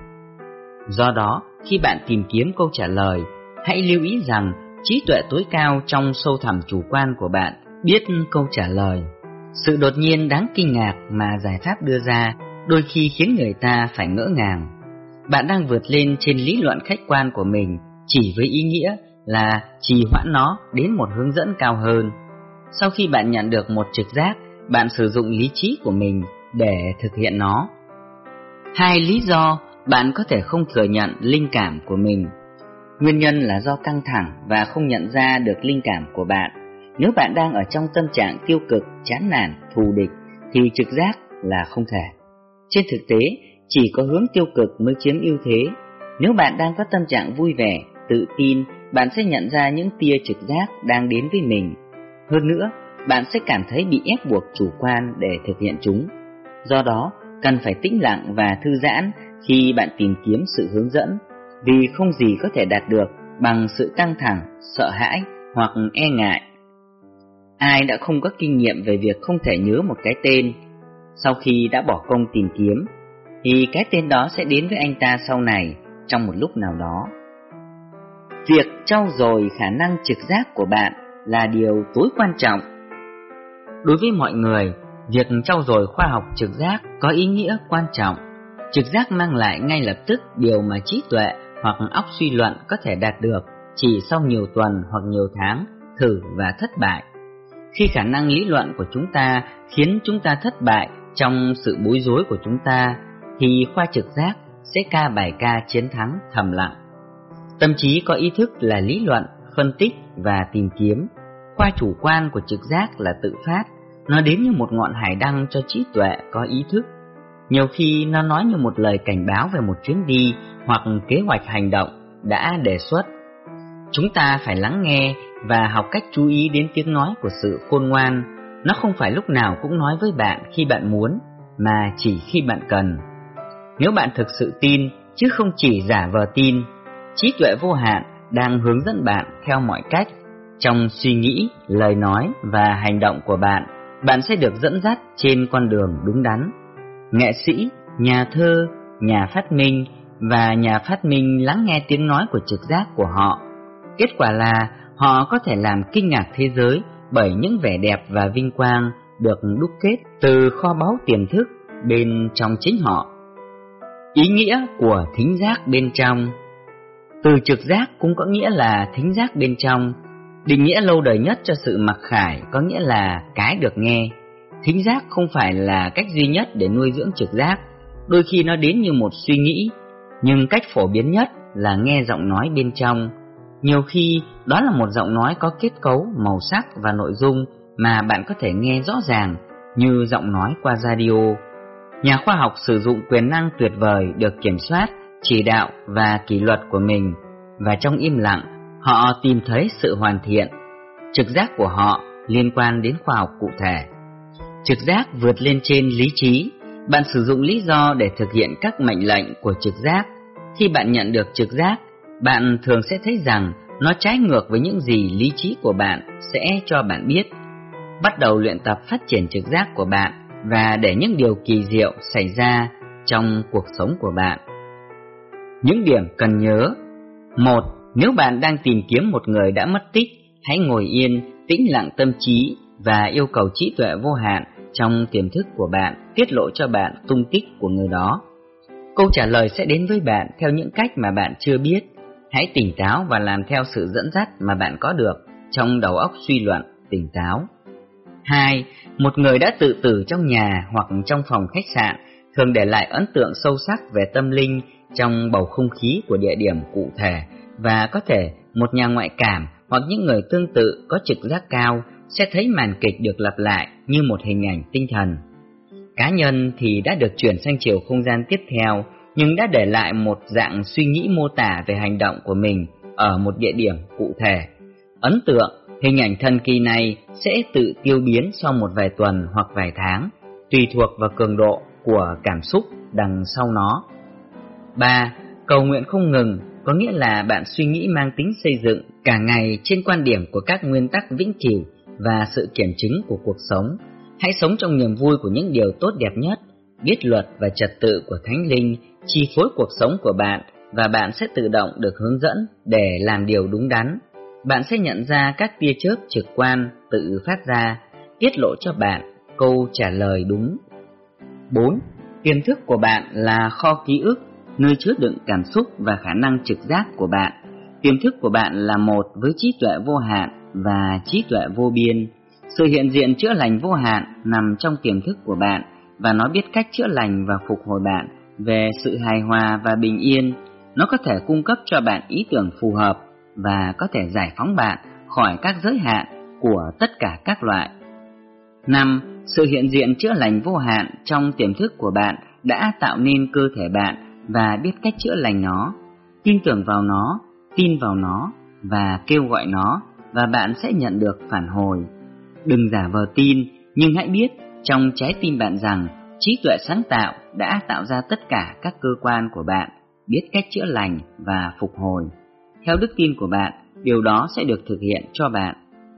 Do đó, khi bạn tìm kiếm câu trả lời, hãy lưu ý rằng trí tuệ tối cao trong sâu thẳm chủ quan của bạn biết câu trả lời. Sự đột nhiên đáng kinh ngạc mà giải pháp đưa ra đôi khi khiến người ta phải ngỡ ngàng. Bạn đang vượt lên trên lý luận khách quan của mình chỉ với ý nghĩa là trì hoãn nó đến một hướng dẫn cao hơn. Sau khi bạn nhận được một trực giác, bạn sử dụng lý trí của mình để thực hiện nó. 2 lý do bạn có thể không thừa nhận linh cảm của mình. Nguyên nhân là do căng thẳng và không nhận ra được linh cảm của bạn. Nếu bạn đang ở trong tâm trạng tiêu cực, chán nản, thù địch thì trực giác là không thể. Trên thực tế, chỉ có hướng tiêu cực mới chiếm ưu thế. Nếu bạn đang có tâm trạng vui vẻ, tự tin, bạn sẽ nhận ra những tia trực giác đang đến với mình. Hơn nữa, bạn sẽ cảm thấy bị ép buộc chủ quan để thực hiện chúng. Do đó, cần phải tĩnh lặng và thư giãn khi bạn tìm kiếm sự hướng dẫn, vì không gì có thể đạt được bằng sự căng thẳng, sợ hãi hoặc e ngại. Ai đã không có kinh nghiệm về việc không thể nhớ một cái tên, sau khi đã bỏ công tìm kiếm, thì cái tên đó sẽ đến với anh ta sau này trong một lúc nào đó. Việc trau dồi khả năng trực giác của bạn là điều tối quan trọng. Đối với mọi người, việc trau dồi khoa học trực giác có ý nghĩa quan trọng. Trực giác mang lại ngay lập tức điều mà trí tuệ hoặc óc suy luận có thể đạt được chỉ sau nhiều tuần hoặc nhiều tháng thử và thất bại. Khi khả năng lý luận của chúng ta khiến chúng ta thất bại trong sự bối rối của chúng ta, thì khoa trực giác sẽ ca bài ca chiến thắng thầm lặng. Tâm trí có ý thức là lý luận, phân tích và tìm kiếm. Khoa chủ quan của trực giác là tự phát. Nó đến như một ngọn hải đăng cho trí tuệ có ý thức. Nhiều khi nó nói như một lời cảnh báo về một chuyến đi hoặc kế hoạch hành động đã đề xuất. Chúng ta phải lắng nghe và học cách chú ý đến tiếng nói của sự khôn ngoan. Nó không phải lúc nào cũng nói với bạn khi bạn muốn, mà chỉ khi bạn cần. Nếu bạn thực sự tin, chứ không chỉ giả vờ tin, trí tuệ vô hạn đang hướng dẫn bạn theo mọi cách. Trong suy nghĩ, lời nói và hành động của bạn, bạn sẽ được dẫn dắt trên con đường đúng đắn. Nghệ sĩ, nhà thơ, nhà phát minh và nhà phát minh lắng nghe tiếng nói của trực giác của họ. Kết quả là họ có thể làm kinh ngạc thế giới bởi những vẻ đẹp và vinh quang được đúc kết từ kho báu tiềm thức bên trong chính họ. Ý nghĩa của thính giác bên trong. Từ trực giác cũng có nghĩa là thính giác bên trong. Định nghĩa lâu đời nhất cho sự mặc khải có nghĩa là cái được nghe. Thính giác không phải là cách duy nhất để nuôi dưỡng trực giác. Đôi khi nó đến như một suy nghĩ, nhưng cách phổ biến nhất là nghe giọng nói bên trong. Nhiều khi đó là một giọng nói có kết cấu, màu sắc và nội dung mà bạn có thể nghe rõ ràng, như giọng nói qua radio. Nhà khoa học sử dụng quyền năng tuyệt vời được kiểm soát, chỉ đạo và kỷ luật của mình, và trong im lặng, họ tìm thấy sự hoàn thiện. Trực giác của họ liên quan đến khoa học cụ thể. Trực giác vượt lên trên lý trí. Bạn sử dụng lý do để thực hiện các mệnh lệnh của trực giác. Khi bạn nhận được trực giác, bạn thường sẽ thấy rằng nó trái ngược với những gì lý trí của bạn sẽ cho bạn biết. Bắt đầu luyện tập phát triển trực giác của bạn và để những điều kỳ diệu xảy ra trong cuộc sống của bạn. Những điểm cần nhớ. 1. Nếu bạn đang tìm kiếm một người đã mất tích, hãy ngồi yên, tĩnh lặng tâm trí và yêu cầu trí tuệ vô hạn trong tiềm thức của bạn tiết lộ cho bạn tung tích của người đó. Câu trả lời sẽ đến với bạn theo những cách mà bạn chưa biết. Hãy tỉnh táo và làm theo sự dẫn dắt mà bạn có được trong đầu óc suy luận tỉnh táo. 2. Một người đã tự tử trong nhà hoặc trong phòng khách sạn thường để lại ấn tượng sâu sắc về tâm linh trong bầu không khí của địa điểm cụ thể, và có thể một nhà ngoại cảm hoặc những người tương tự có trực giác cao sẽ thấy màn kịch được lặp lại như một hình ảnh tinh thần. Cá nhân thì đã được chuyển sang chiều không gian tiếp theo, nhưng đã để lại một dạng suy nghĩ mô tả về hành động của mình ở một địa điểm cụ thể. Ấn tượng, hình ảnh thần kỳ này sẽ tự tiêu biến sau một vài tuần hoặc vài tháng, tùy thuộc vào cường độ của cảm xúc đằng sau nó. 3. Cầu nguyện không ngừng có nghĩa là bạn suy nghĩ mang tính xây dựng cả ngày trên quan điểm của các nguyên tắc vĩnh cửu và sự kiểm chứng của cuộc sống. Hãy sống trong niềm vui của những điều tốt đẹp nhất, biết luật và trật tự của Thánh Linh chi phối cuộc sống của bạn, và bạn sẽ tự động được hướng dẫn để làm điều đúng đắn. Bạn sẽ nhận ra các tia chớp trực quan tự phát ra, tiết lộ cho bạn câu trả lời đúng. 4. Tiềm thức của bạn là kho ký ức, nơi chứa đựng cảm xúc và khả năng trực giác của bạn. Tiềm thức của bạn là một với trí tuệ vô hạn và trí tuệ vô biên. Sự hiện diện chữa lành vô hạn nằm trong tiềm thức của bạn, và nó biết cách chữa lành và phục hồi bạn về sự hài hòa và bình yên. Nó có thể cung cấp cho bạn ý tưởng phù hợp và có thể giải phóng bạn khỏi các giới hạn của tất cả các loại. 5. Sự hiện diện chữa lành vô hạn trong tiềm thức của bạn đã tạo nên cơ thể bạn và biết cách chữa lành nó. Tin tưởng vào nó, tin vào nó và kêu gọi nó, và bạn sẽ nhận được phản hồi. Đừng giả vờ tin, nhưng hãy biết trong trái tim bạn rằng trí tuệ sáng tạo đã tạo ra tất cả các cơ quan của bạn, biết cách chữa lành và phục hồi. Theo đức tin của bạn, điều đó sẽ được thực hiện cho bạn.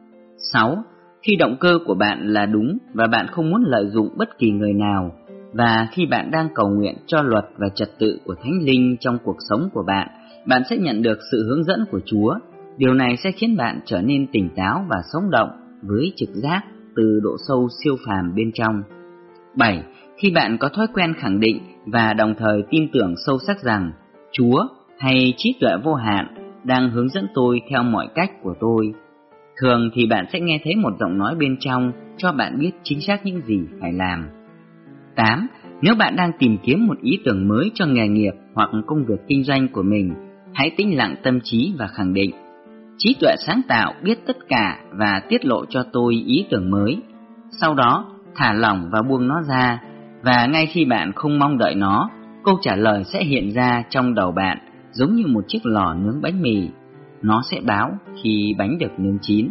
6. Khi động cơ của bạn là đúng và bạn không muốn lợi dụng bất kỳ người nào, và khi bạn đang cầu nguyện cho luật và trật tự của Thánh Linh trong cuộc sống của bạn, bạn sẽ nhận được sự hướng dẫn của Chúa. Điều này sẽ khiến bạn trở nên tỉnh táo và sống động với trực giác từ độ sâu siêu phàm bên trong. 7. Khi bạn có thói quen khẳng định và đồng thời tin tưởng sâu sắc rằng Chúa hay trí tuệ vô hạn đang hướng dẫn tôi theo mọi cách của tôi, thường thì bạn sẽ nghe thấy một giọng nói bên trong cho bạn biết chính xác những gì phải làm. 8. Nếu bạn đang tìm kiếm một ý tưởng mới cho nghề nghiệp hoặc công việc kinh doanh của mình, hãy tĩnh lặng tâm trí và khẳng định: trí tuệ sáng tạo biết tất cả và tiết lộ cho tôi ý tưởng mới. Sau đó, thả lỏng và buông nó ra, và ngay khi bạn không mong đợi nó, câu trả lời sẽ hiện ra trong đầu bạn giống như một chiếc lò nướng bánh mì. Nó sẽ báo khi bánh được nướng chín.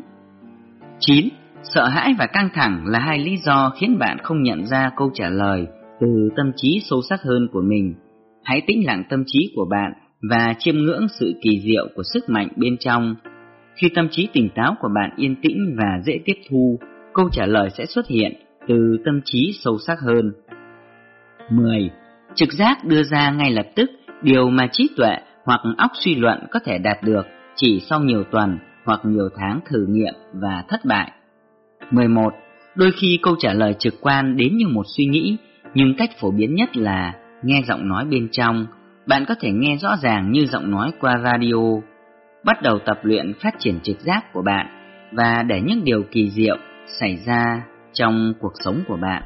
9. Sợ hãi và căng thẳng là hai lý do khiến bạn không nhận ra câu trả lời từ tâm trí sâu sắc hơn của mình. Hãy tĩnh lặng tâm trí của bạn và chiêm ngưỡng sự kỳ diệu của sức mạnh bên trong. Khi tâm trí tỉnh táo của bạn yên tĩnh và dễ tiếp thu, câu trả lời sẽ xuất hiện từ tâm trí sâu sắc hơn. 10. Trực giác đưa ra ngay lập tức điều mà trí tuệ hoặc óc suy luận có thể đạt được chỉ sau nhiều tuần hoặc nhiều tháng thử nghiệm và thất bại. 11. Đôi khi câu trả lời trực quan đến như một suy nghĩ, nhưng cách phổ biến nhất là nghe giọng nói bên trong. Bạn có thể nghe rõ ràng như giọng nói qua radio. Bắt đầu tập luyện phát triển trực giác của bạn và để những điều kỳ diệu xảy ra trong cuộc sống của bạn.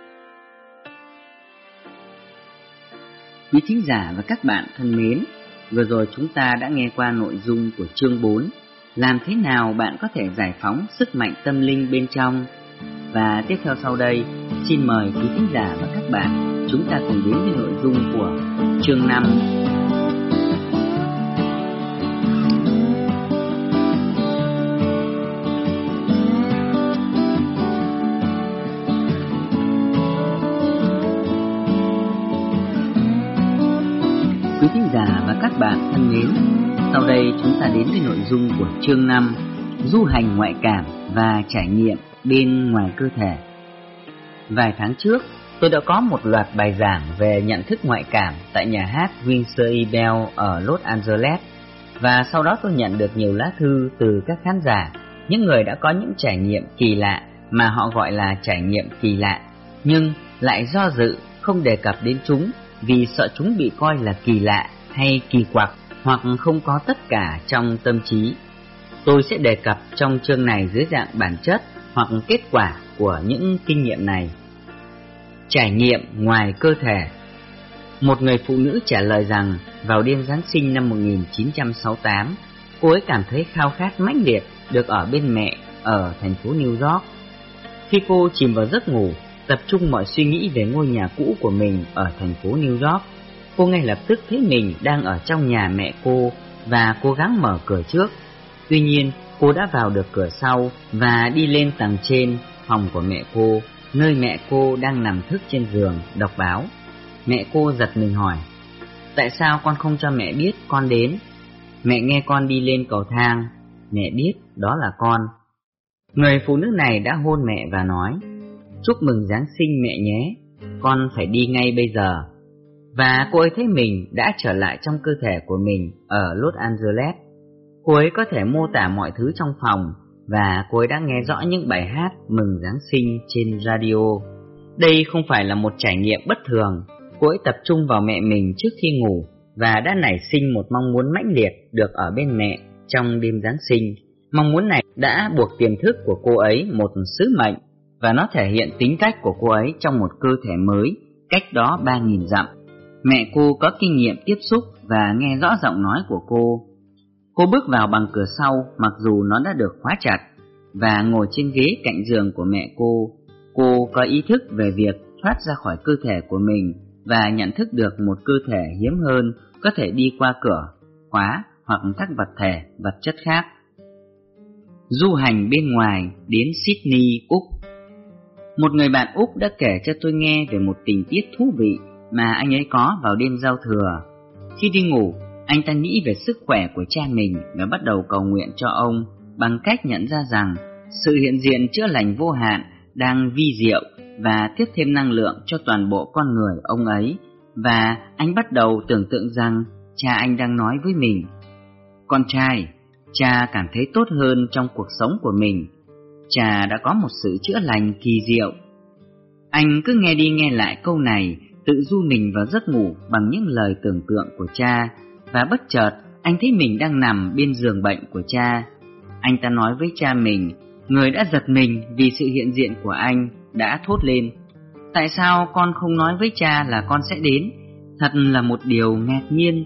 Quý thính giả và các bạn thân mến, vừa rồi chúng ta đã nghe qua nội dung của chương 4, làm thế nào bạn có thể giải phóng sức mạnh tâm linh bên trong. Và tiếp theo sau đây, xin mời quý thính giả và các bạn chúng ta cùng đến với nội dung của chương 5. Quý thính giả và các bạn thân mến, sau đây chúng ta đến với nội dung của chương 5, du hành ngoại cảm và trải nghiệm bên ngoài cơ thể. Vài tháng trước, tôi đã có một loạt bài giảng về nhận thức ngoại cảm tại nhà hát Windsor Bell ở Los Angeles, và sau đó tôi nhận được nhiều lá thư từ các khán giả, những người đã có những trải nghiệm kỳ lạ mà họ gọi là trải nghiệm kỳ lạ, nhưng lại do dự không đề cập đến chúng vì sợ chúng bị coi là kỳ lạ hay kỳ quặc hoặc không có tất cả trong tâm trí. Tôi sẽ đề cập trong chương này dưới dạng bản chất hoặc kết quả của những kinh nghiệm này. Trải nghiệm ngoài cơ thể. Một người phụ nữ trả lời rằng vào đêm Giáng sinh năm 1968, cô ấy cảm thấy khao khát mãnh liệt được ở bên mẹ ở thành phố New York. Khi cô chìm vào giấc ngủ, tập trung mọi suy nghĩ về ngôi nhà cũ của mình ở thành phố New York, cô ngay lập tức thấy mình đang ở trong nhà mẹ cô và cố gắng mở cửa trước. Tuy nhiên, cô đã vào được cửa sau và đi lên tầng trên phòng của mẹ cô, nơi mẹ cô đang nằm thức trên giường đọc báo. Mẹ cô giật mình hỏi: "Tại sao con không cho mẹ biết con đến?" "Mẹ nghe con đi lên cầu thang." "Mẹ biết đó là con." Người phụ nữ này đã hôn mẹ và nói: "Chúc mừng Giáng sinh mẹ nhé, con phải đi ngay bây giờ." Và cô ấy thấy mình đã trở lại trong cơ thể của mình ở Los Angeles. Cô ấy có thể mô tả mọi thứ trong phòng, và cô ấy đã nghe rõ những bài hát mừng Giáng sinh trên radio. Đây không phải là một trải nghiệm bất thường. Cô ấy tập trung vào mẹ mình trước khi ngủ và đã nảy sinh một mong muốn mãnh liệt được ở bên mẹ trong đêm Giáng sinh. Mong muốn này đã buộc tiềm thức của cô ấy một sứ mệnh, và nó thể hiện tính cách của cô ấy trong một cơ thể mới, cách đó 3.000 dặm. Mẹ cô có kinh nghiệm tiếp xúc và nghe rõ giọng nói của cô. Cô bước vào bằng cửa sau mặc dù nó đã được khóa chặt, và ngồi trên ghế cạnh giường của mẹ cô. Cô có ý thức về việc thoát ra khỏi cơ thể của mình và nhận thức được một cơ thể hiếm hơn có thể đi qua cửa, khóa hoặc các vật thể, vật chất khác. Du hành bên ngoài đến Sydney, Úc. Một người bạn Úc đã kể cho tôi nghe về một tình tiết thú vị mà anh ấy có vào đêm giao thừa. Khi đi ngủ, anh ta nghĩ về sức khỏe của cha mình và bắt đầu cầu nguyện cho ông bằng cách nhận ra rằng sự hiện diện chữa lành vô hạn đang vi diệu và tiếp thêm năng lượng cho toàn bộ con người ông ấy. Và anh bắt đầu tưởng tượng rằng cha anh đang nói với mình: "Con trai, cha cảm thấy tốt hơn trong cuộc sống của mình. Cha đã có một sự chữa lành kỳ diệu." Anh cứ nghe đi nghe lại câu này, tự du mình vào giấc ngủ bằng những lời tưởng tượng của cha, và bất chợt anh thấy mình đang nằm bên giường bệnh của cha. Anh ta nói với cha mình, người đã giật mình vì sự hiện diện của anh, đã thốt lên: "Tại sao con không nói với cha là con sẽ đến? Thật là một điều ngạc nhiên."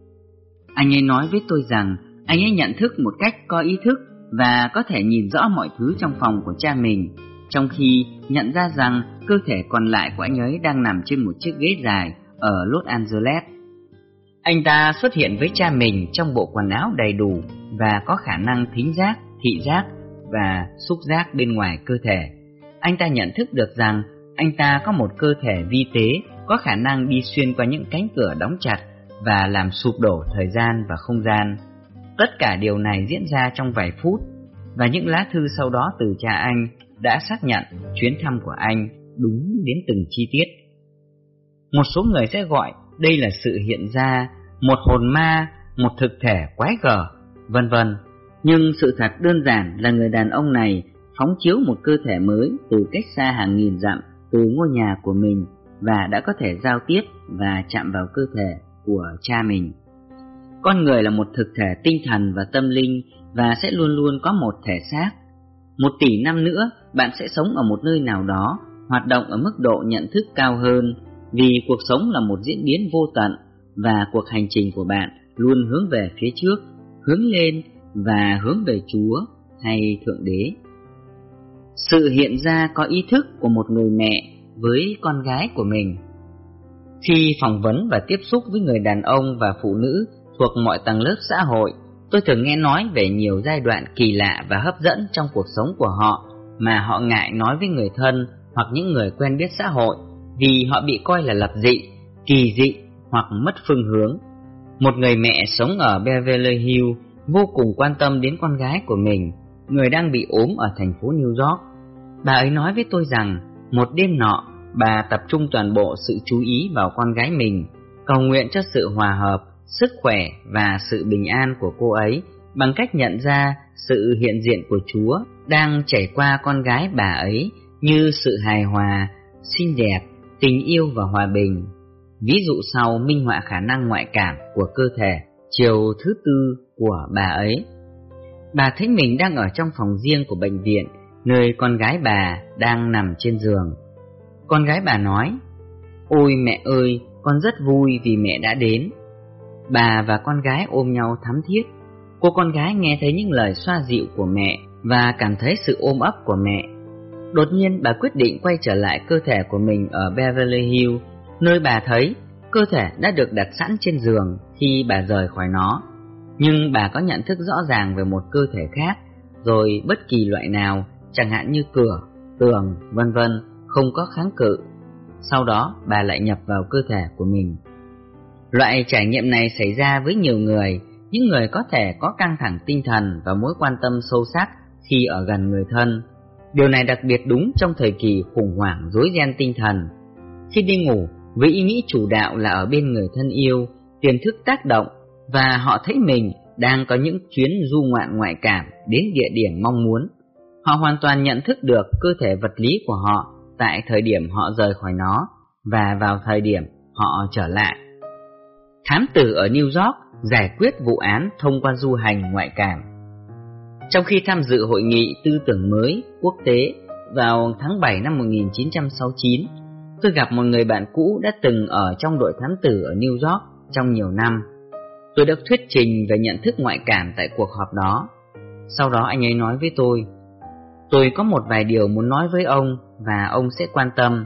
Anh ấy nói với tôi rằng anh ấy nhận thức một cách có ý thức và có thể nhìn rõ mọi thứ trong phòng của cha mình, trong khi nhận ra rằng cơ thể còn lại của anh ấy đang nằm trên một chiếc ghế dài ở Los Angeles. Anh ta xuất hiện với cha mình trong bộ quần áo đầy đủ và có khả năng thính giác, thị giác và xúc giác bên ngoài cơ thể. Anh ta nhận thức được rằng anh ta có một cơ thể vi tế có khả năng đi xuyên qua những cánh cửa đóng chặt và làm sụp đổ thời gian và không gian. Tất cả điều này diễn ra trong vài phút, và những lá thư sau đó từ cha anh đã xác nhận chuyến thăm của anh đúng đến từng chi tiết. Một số người sẽ gọi đây là sự hiện ra, một hồn ma, một thực thể quái gở, vân vân. Nhưng sự thật đơn giản là người đàn ông này phóng chiếu một cơ thể mới từ cách xa hàng nghìn dặm từ ngôi nhà của mình và đã có thể giao tiếp và chạm vào cơ thể của cha mình. Con người là một thực thể tinh thần và tâm linh và sẽ luôn luôn có một thể xác. 1 tỷ năm nữa, bạn sẽ sống ở một nơi nào đó, hoạt động ở mức độ nhận thức cao hơn, vì cuộc sống là một diễn biến vô tận và cuộc hành trình của bạn luôn hướng về phía trước, hướng lên và hướng về Chúa hay Thượng Đế. Sự hiện ra có ý thức của một người mẹ với con gái của mình. Khi phỏng vấn và tiếp xúc với người đàn ông và phụ nữ thuộc mọi tầng lớp xã hội, tôi thường nghe nói về nhiều giai đoạn kỳ lạ và hấp dẫn trong cuộc sống của họ mà họ ngại nói với người thân hoặc những người quen biết xã hội vì họ bị coi là lập dị, kỳ dị hoặc mất phương hướng. Một người mẹ sống ở Beverly Hills vô cùng quan tâm đến con gái của mình, người đang bị ốm ở thành phố New York. Bà ấy nói với tôi rằng một đêm nọ, bà tập trung toàn bộ sự chú ý vào con gái mình, cầu nguyện cho sự hòa hợp, sức khỏe và sự bình an của cô ấy bằng cách nhận ra sự hiện diện của Chúa đang chảy qua con gái bà ấy như sự hài hòa, xinh đẹp, tình yêu và hòa bình. Ví dụ sau minh họa khả năng ngoại cảm của cơ thể chiều thứ tư của bà ấy. Bà thấy mình đang ở trong phòng riêng của bệnh viện, nơi con gái bà đang nằm trên giường. Con gái bà nói: "Ôi mẹ ơi, con rất vui vì mẹ đã đến." Bà và con gái ôm nhau thắm thiết. Cô con gái nghe thấy những lời xoa dịu của mẹ và cảm thấy sự ôm ấp của mẹ. Đột nhiên bà quyết định quay trở lại cơ thể của mình ở Beverly Hills, nơi bà thấy cơ thể đã được đặt sẵn trên giường khi bà rời khỏi nó. Nhưng bà có nhận thức rõ ràng về một cơ thể khác, rồi bất kỳ loại nào, chẳng hạn như cửa, tường, vân vân, không có kháng cự. Sau đó bà lại nhập vào cơ thể của mình. Loại trải nghiệm này xảy ra với nhiều người, những người có thể có căng thẳng tinh thần và mối quan tâm sâu sắc khi ở gần người thân. Điều này đặc biệt đúng trong thời kỳ khủng hoảng rối ren tinh thần. Khi đi ngủ, với ý nghĩ chủ đạo là ở bên người thân yêu, tiềm thức tác động và họ thấy mình đang có những chuyến du ngoạn ngoại cảm đến địa điểm mong muốn. Họ hoàn toàn nhận thức được cơ thể vật lý của họ tại thời điểm họ rời khỏi nó và vào thời điểm họ trở lại. Thám tử ở New York giải quyết vụ án thông qua du hành ngoại cảm. Trong khi tham dự hội nghị tư tưởng mới quốc tế vào tháng 7 năm 1969, tôi gặp một người bạn cũ đã từng ở trong đội thám tử ở New York trong nhiều năm. Tôi đã thuyết trình về nhận thức ngoại cảm tại cuộc họp đó. Sau đó anh ấy nói với tôi có một vài điều muốn nói với ông và ông sẽ quan tâm.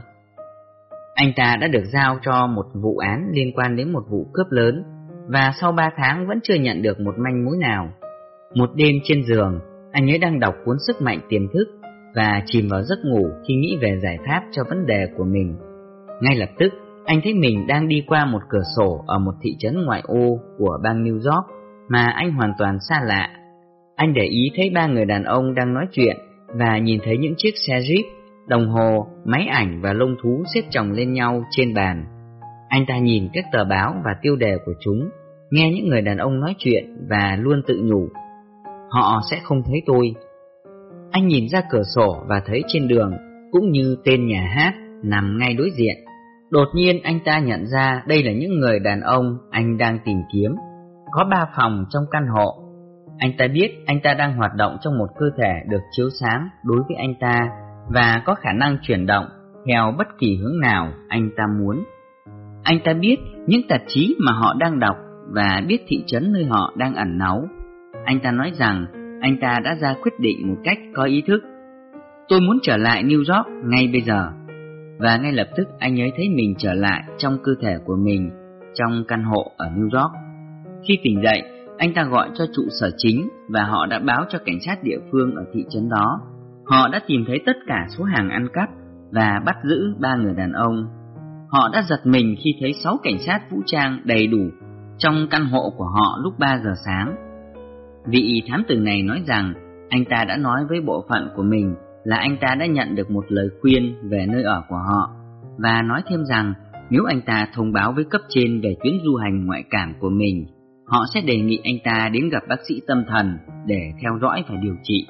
Anh ta đã được giao cho một vụ án liên quan đến một vụ cướp lớn, và sau 3 tháng vẫn chưa nhận được một manh mối nào. Một đêm trên giường, anh ấy đang đọc cuốn Sức mạnh tiềm thức và chìm vào giấc ngủ khi nghĩ về giải pháp cho vấn đề của mình. Ngay lập tức, anh thấy mình đang đi qua một cửa sổ ở một thị trấn ngoại ô của bang New York mà anh hoàn toàn xa lạ. Anh để ý thấy 3 người đàn ông đang nói chuyện và nhìn thấy những chiếc xe Jeep, đồng hồ, máy ảnh và lông thú xếp chồng lên nhau trên bàn. Anh ta nhìn các tờ báo và tiêu đề của chúng, nghe những người đàn ông nói chuyện và luôn tự nhủ: họ sẽ không thấy tôi. Anh nhìn ra cửa sổ và thấy trên đường cũng như tên nhà hát nằm ngay đối diện. Đột nhiên anh ta nhận ra đây là những người đàn ông anh đang tìm kiếm. Có 3 phòng trong căn hộ. Anh ta biết anh ta đang hoạt động trong một cơ thể được chiếu sáng đối với anh ta và có khả năng chuyển động theo bất kỳ hướng nào anh ta muốn. Anh ta biết những tạp chí mà họ đang đọc và biết thị trấn nơi họ đang ẩn náu. Anh ta nói rằng anh ta đã ra quyết định một cách có ý thức: tôi muốn trở lại New York ngay bây giờ. Và ngay lập tức anh ấy thấy mình trở lại trong cơ thể của mình trong căn hộ ở New York. Khi tỉnh dậy, anh ta gọi cho trụ sở chính và họ đã báo cho cảnh sát địa phương ở thị trấn đó. Họ đã tìm thấy tất cả số hàng ăn cắp và bắt giữ 3 người đàn ông. Họ đã giật mình khi thấy 6 cảnh sát vũ trang đầy đủ trong căn hộ của họ lúc 3 giờ sáng. Vị thám tử này nói rằng anh ta đã nói với bộ phận của mình là anh ta đã nhận được một lời khuyên về nơi ở của họ, và nói thêm rằng nếu anh ta thông báo với cấp trên về chuyến du hành ngoại cảm của mình, họ sẽ đề nghị anh ta đến gặp bác sĩ tâm thần để theo dõi và điều trị.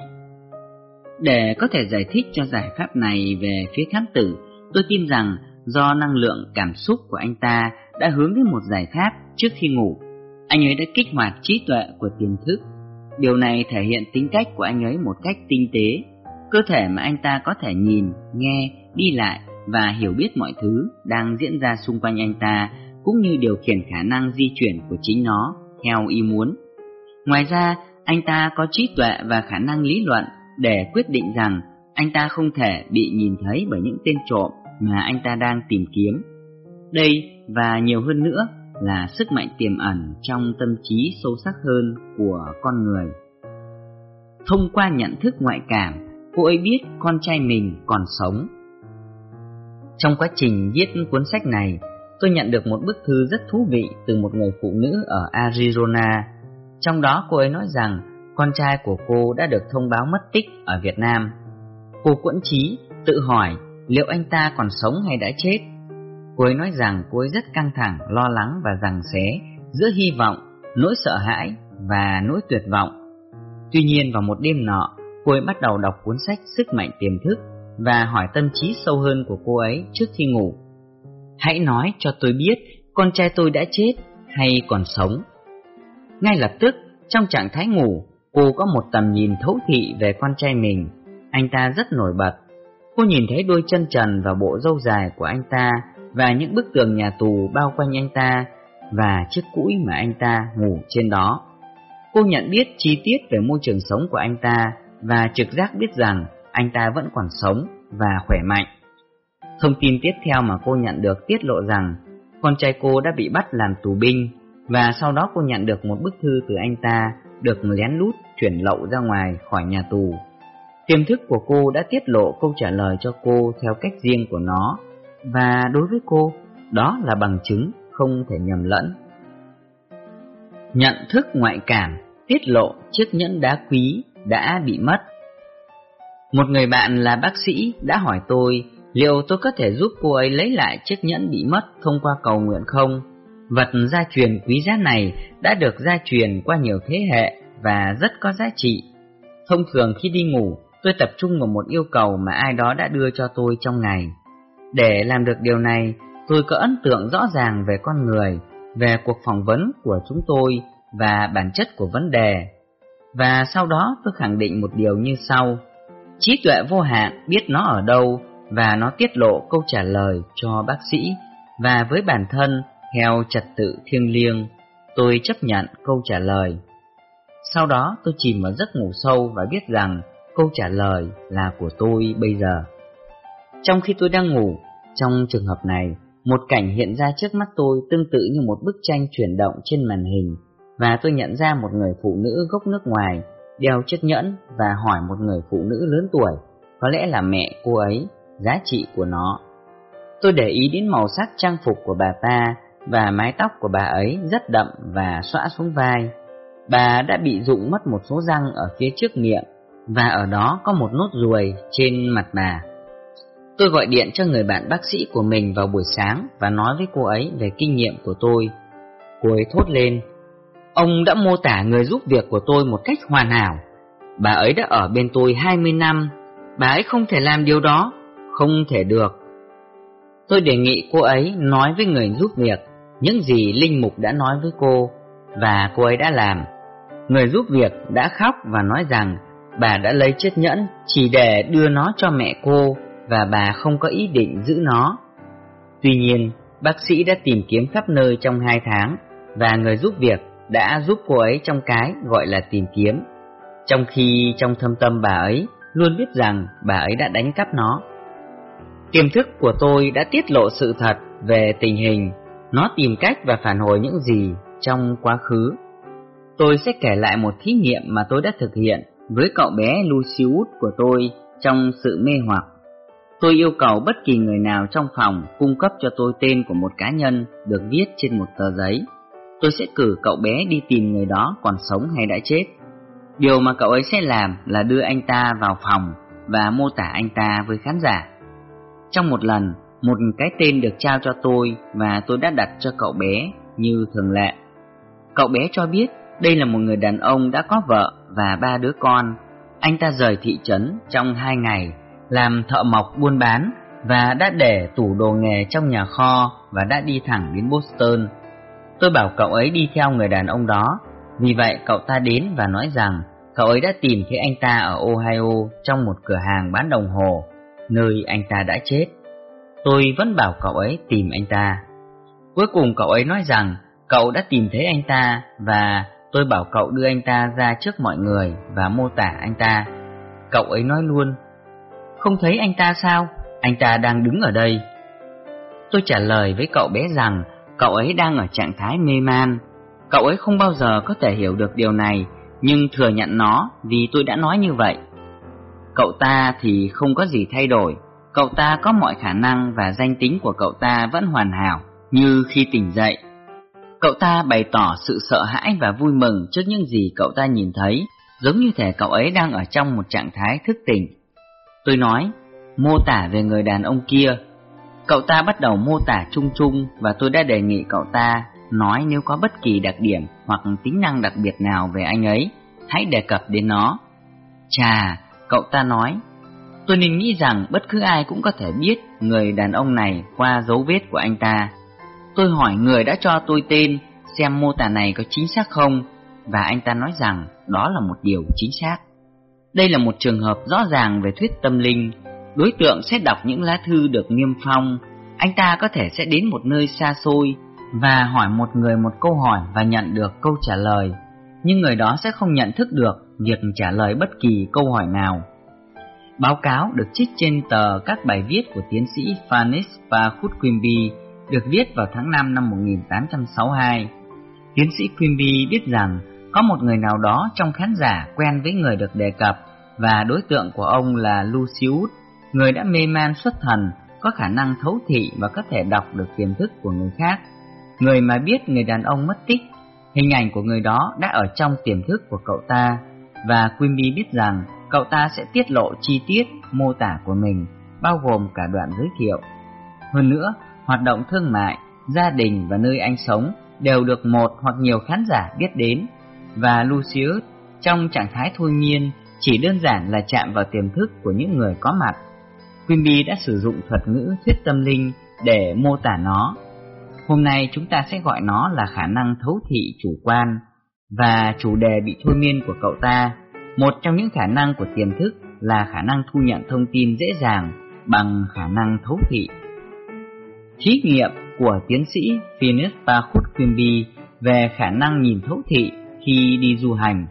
Để có thể giải thích cho giải pháp này về phía thám tử, tôi tin rằng do năng lượng cảm xúc của anh ta đã hướng đến một giải pháp trước khi ngủ. Anh ấy đã kích hoạt trí tuệ của tiềm thức. Điều này thể hiện tính cách của anh ấy một cách tinh tế. Cơ thể mà anh ta có thể nhìn, nghe, đi lại và hiểu biết mọi thứ đang diễn ra xung quanh anh ta, cũng như điều khiển khả năng di chuyển của chính nó theo ý muốn. Ngoài ra, anh ta có trí tuệ và khả năng lý luận để quyết định rằng anh ta không thể bị nhìn thấy bởi những tên trộm mà anh ta đang tìm kiếm. Đây và nhiều hơn nữa là sức mạnh tiềm ẩn trong tâm trí sâu sắc hơn của con người. Thông qua nhận thức ngoại cảm, cô ấy biết con trai mình còn sống. Trong quá trình viết cuốn sách này, tôi nhận được một bức thư rất thú vị từ một người phụ nữ ở Arizona. Trong đó cô ấy nói rằng con trai của cô đã được thông báo mất tích ở Việt Nam. Cô quẫn trí tự hỏi liệu anh ta còn sống hay đã chết. Cô ấy nói rằng cô ấy rất căng thẳng, lo lắng và giằng xé giữa hy vọng, nỗi sợ hãi và nỗi tuyệt vọng. Tuy nhiên vào một đêm nọ, cô ấy bắt đầu đọc cuốn sách Sức mạnh tiềm thức và hỏi tâm trí sâu hơn của cô ấy trước khi ngủ: hãy nói cho tôi biết con trai tôi đã chết hay còn sống. Ngay lập tức, trong trạng thái ngủ, cô có một tầm nhìn thấu thị về con trai mình. Anh ta rất nổi bật. Cô nhìn thấy đôi chân trần và bộ râu dài của anh ta và những bức tường nhà tù bao quanh anh ta và chiếc cũi mà anh ta ngủ trên đó. Cô nhận biết chi tiết về môi trường sống của anh ta và trực giác biết rằng anh ta vẫn còn sống và khỏe mạnh. Thông tin tiếp theo mà cô nhận được tiết lộ rằng con trai cô đã bị bắt làm tù binh, và sau đó cô nhận được một bức thư từ anh ta được lén lút chuyển lậu ra ngoài khỏi nhà tù. Tiềm thức của cô đã tiết lộ câu trả lời cho cô theo cách riêng của nó, và đối với cô, đó là bằng chứng không thể nhầm lẫn. Nhận thức ngoại cảm tiết lộ chiếc nhẫn đá quý đã bị mất. Một người bạn là bác sĩ đã hỏi tôi liệu tôi có thể giúp cô ấy lấy lại chiếc nhẫn bị mất thông qua cầu nguyện không? Vật gia truyền quý giá này đã được gia truyền qua nhiều thế hệ và rất có giá trị. Thông thường khi đi ngủ, tôi tập trung vào một yêu cầu mà ai đó đã đưa cho tôi trong ngày. Để làm được điều này, tôi có ấn tượng rõ ràng về con người, về cuộc phỏng vấn của chúng tôi và bản chất của vấn đề. Và sau đó tôi khẳng định một điều như sau: trí tuệ vô hạn biết nó ở đâu, và nó tiết lộ câu trả lời cho bác sĩ, và với bản thân theo trật tự thiêng liêng, tôi chấp nhận câu trả lời. Sau đó tôi chìm vào giấc ngủ sâu và biết rằng câu trả lời là của tôi bây giờ. Trong khi tôi đang ngủ, trong trường hợp này, một cảnh hiện ra trước mắt tôi tương tự như một bức tranh chuyển động trên màn hình, và tôi nhận ra một người phụ nữ gốc nước ngoài đeo chiếc nhẫn và hỏi một người phụ nữ lớn tuổi, có lẽ là mẹ cô ấy, giá trị của nó. Tôi để ý đến màu sắc trang phục của bà ta, và mái tóc của bà ấy rất đậm và xõa xuống vai. Bà đã bị rụng mất một số răng ở phía trước miệng, và ở đó có một nốt ruồi trên mặt bà. Tôi gọi điện cho người bạn bác sĩ của mình vào buổi sáng và nói với cô ấy về kinh nghiệm của tôi. Cô ấy thốt lên: "Ông đã mô tả người giúp việc của tôi một cách hoàn hảo. Bà ấy đã ở bên tôi 20 năm. Bà ấy không thể làm điều đó, không thể được." Tôi đề nghị cô ấy nói với người giúp việc những gì linh mục đã nói với cô, và cô ấy đã làm. Người giúp việc đã khóc và nói rằng bà đã lấy chiếc nhẫn chỉ để đưa nó cho mẹ cô, và bà không có ý định giữ nó. Tuy nhiên, bác sĩ đã tìm kiếm khắp nơi trong 2 tháng, và người giúp việc đã giúp cô ấy trong cái gọi là tìm kiếm, trong khi trong thâm tâm bà ấy luôn biết rằng bà ấy đã đánh cắp nó. Tiềm thức của tôi đã tiết lộ sự thật về tình hình. Nó tìm cách và phản hồi những gì trong quá khứ. Tôi sẽ kể lại một thí nghiệm mà tôi đã thực hiện với cậu bé Lucius của tôi trong sự mê hoặc. Tôi yêu cầu bất kỳ người nào trong phòng cung cấp cho tôi tên của một cá nhân được viết trên một tờ giấy. Tôi sẽ cử cậu bé đi tìm người đó còn sống hay đã chết. Điều mà cậu ấy sẽ làm là đưa anh ta vào phòng và mô tả anh ta với khán giả. Trong một lần, một cái tên được trao cho tôi và tôi đã đặt cho cậu bé như thường lệ. Cậu bé cho biết đây là một người đàn ông đã có vợ và 3 đứa con. Anh ta rời thị trấn trong 2 ngày, làm thợ mộc buôn bán và đã để tủ đồ nghề trong nhà kho và đã đi thẳng đến Boston. Tôi bảo cậu ấy đi theo người đàn ông đó. Vì vậy cậu ta đến và nói rằng cậu ấy đã tìm thấy anh ta ở Ohio trong một cửa hàng bán đồng hồ, nơi anh ta đã chết. Tôi vẫn bảo cậu ấy tìm anh ta. Cuối cùng cậu ấy nói rằng cậu đã tìm thấy anh ta, và tôi bảo cậu đưa anh ta ra trước mọi người và mô tả anh ta. Cậu ấy nói luôn: "Không thấy anh ta sao? Anh ta đang đứng ở đây." Tôi trả lời với cậu bé rằng cậu ấy đang ở trạng thái mê man. Cậu ấy không bao giờ có thể hiểu được điều này, nhưng thừa nhận nó vì tôi đã nói như vậy. Cậu ta thì không có gì thay đổi. Cậu ta có mọi khả năng và danh tính của cậu ta vẫn hoàn hảo như khi tỉnh dậy. Cậu ta bày tỏ sự sợ hãi và vui mừng trước những gì cậu ta nhìn thấy, giống như thể cậu ấy đang ở trong một trạng thái thức tỉnh. Tôi nói: "Mô tả về người đàn ông kia." Cậu ta bắt đầu mô tả chung chung, và tôi đã đề nghị cậu ta nói nếu có bất kỳ đặc điểm hoặc tính năng đặc biệt nào về anh ấy, hãy đề cập đến nó. Chà, cậu ta nói, tôi nên nghĩ rằng bất cứ ai cũng có thể biết người đàn ông này qua dấu vết của anh ta. Tôi hỏi người đã cho tôi tên xem mô tả này có chính xác không, và anh ta nói rằng đó là một điều chính xác. Đây là một trường hợp rõ ràng về thuyết tâm linh. Đối tượng sẽ đọc những lá thư được niêm phong. Anh ta có thể sẽ đến một nơi xa xôi và hỏi một người một câu hỏi và nhận được câu trả lời, nhưng người đó sẽ không nhận thức được việc trả lời bất kỳ câu hỏi nào. Báo cáo được trích trên tờ các bài viết của tiến sĩ Francis Parkhurst Quimby, được viết vào tháng 5 năm 1862. Tiến sĩ Quimby biết rằng có một người nào đó trong khán giả quen với người được đề cập, và đối tượng của ông là Lucius, người đã mê man xuất thần, có khả năng thấu thị và có thể đọc được tiềm thức của người khác. Người mà biết người đàn ông mất tích, hình ảnh của người đó đã ở trong tiềm thức của cậu ta, và Quimby biết rằng cậu ta sẽ tiết lộ chi tiết mô tả của mình, bao gồm cả đoạn giới thiệu. Hơn nữa, hoạt động thương mại, gia đình và nơi anh sống đều được một hoặc nhiều khán giả biết đến, và Lucius trong trạng thái thôi miên chỉ đơn giản là chạm vào tiềm thức của những người có mặt. Quimby đã sử dụng thuật ngữ thuyết tâm linh để mô tả nó. Hôm nay chúng ta sẽ gọi nó là khả năng thấu thị chủ quan, và chủ đề bị thôi miên của cậu ta, một trong những khả năng của tiềm thức là khả năng thu nhận thông tin dễ dàng bằng khả năng thấu thị. Thí nghiệm của tiến sĩ Francis Parkhurst Quimby về khả năng nhìn thấu thị khi đi du hành.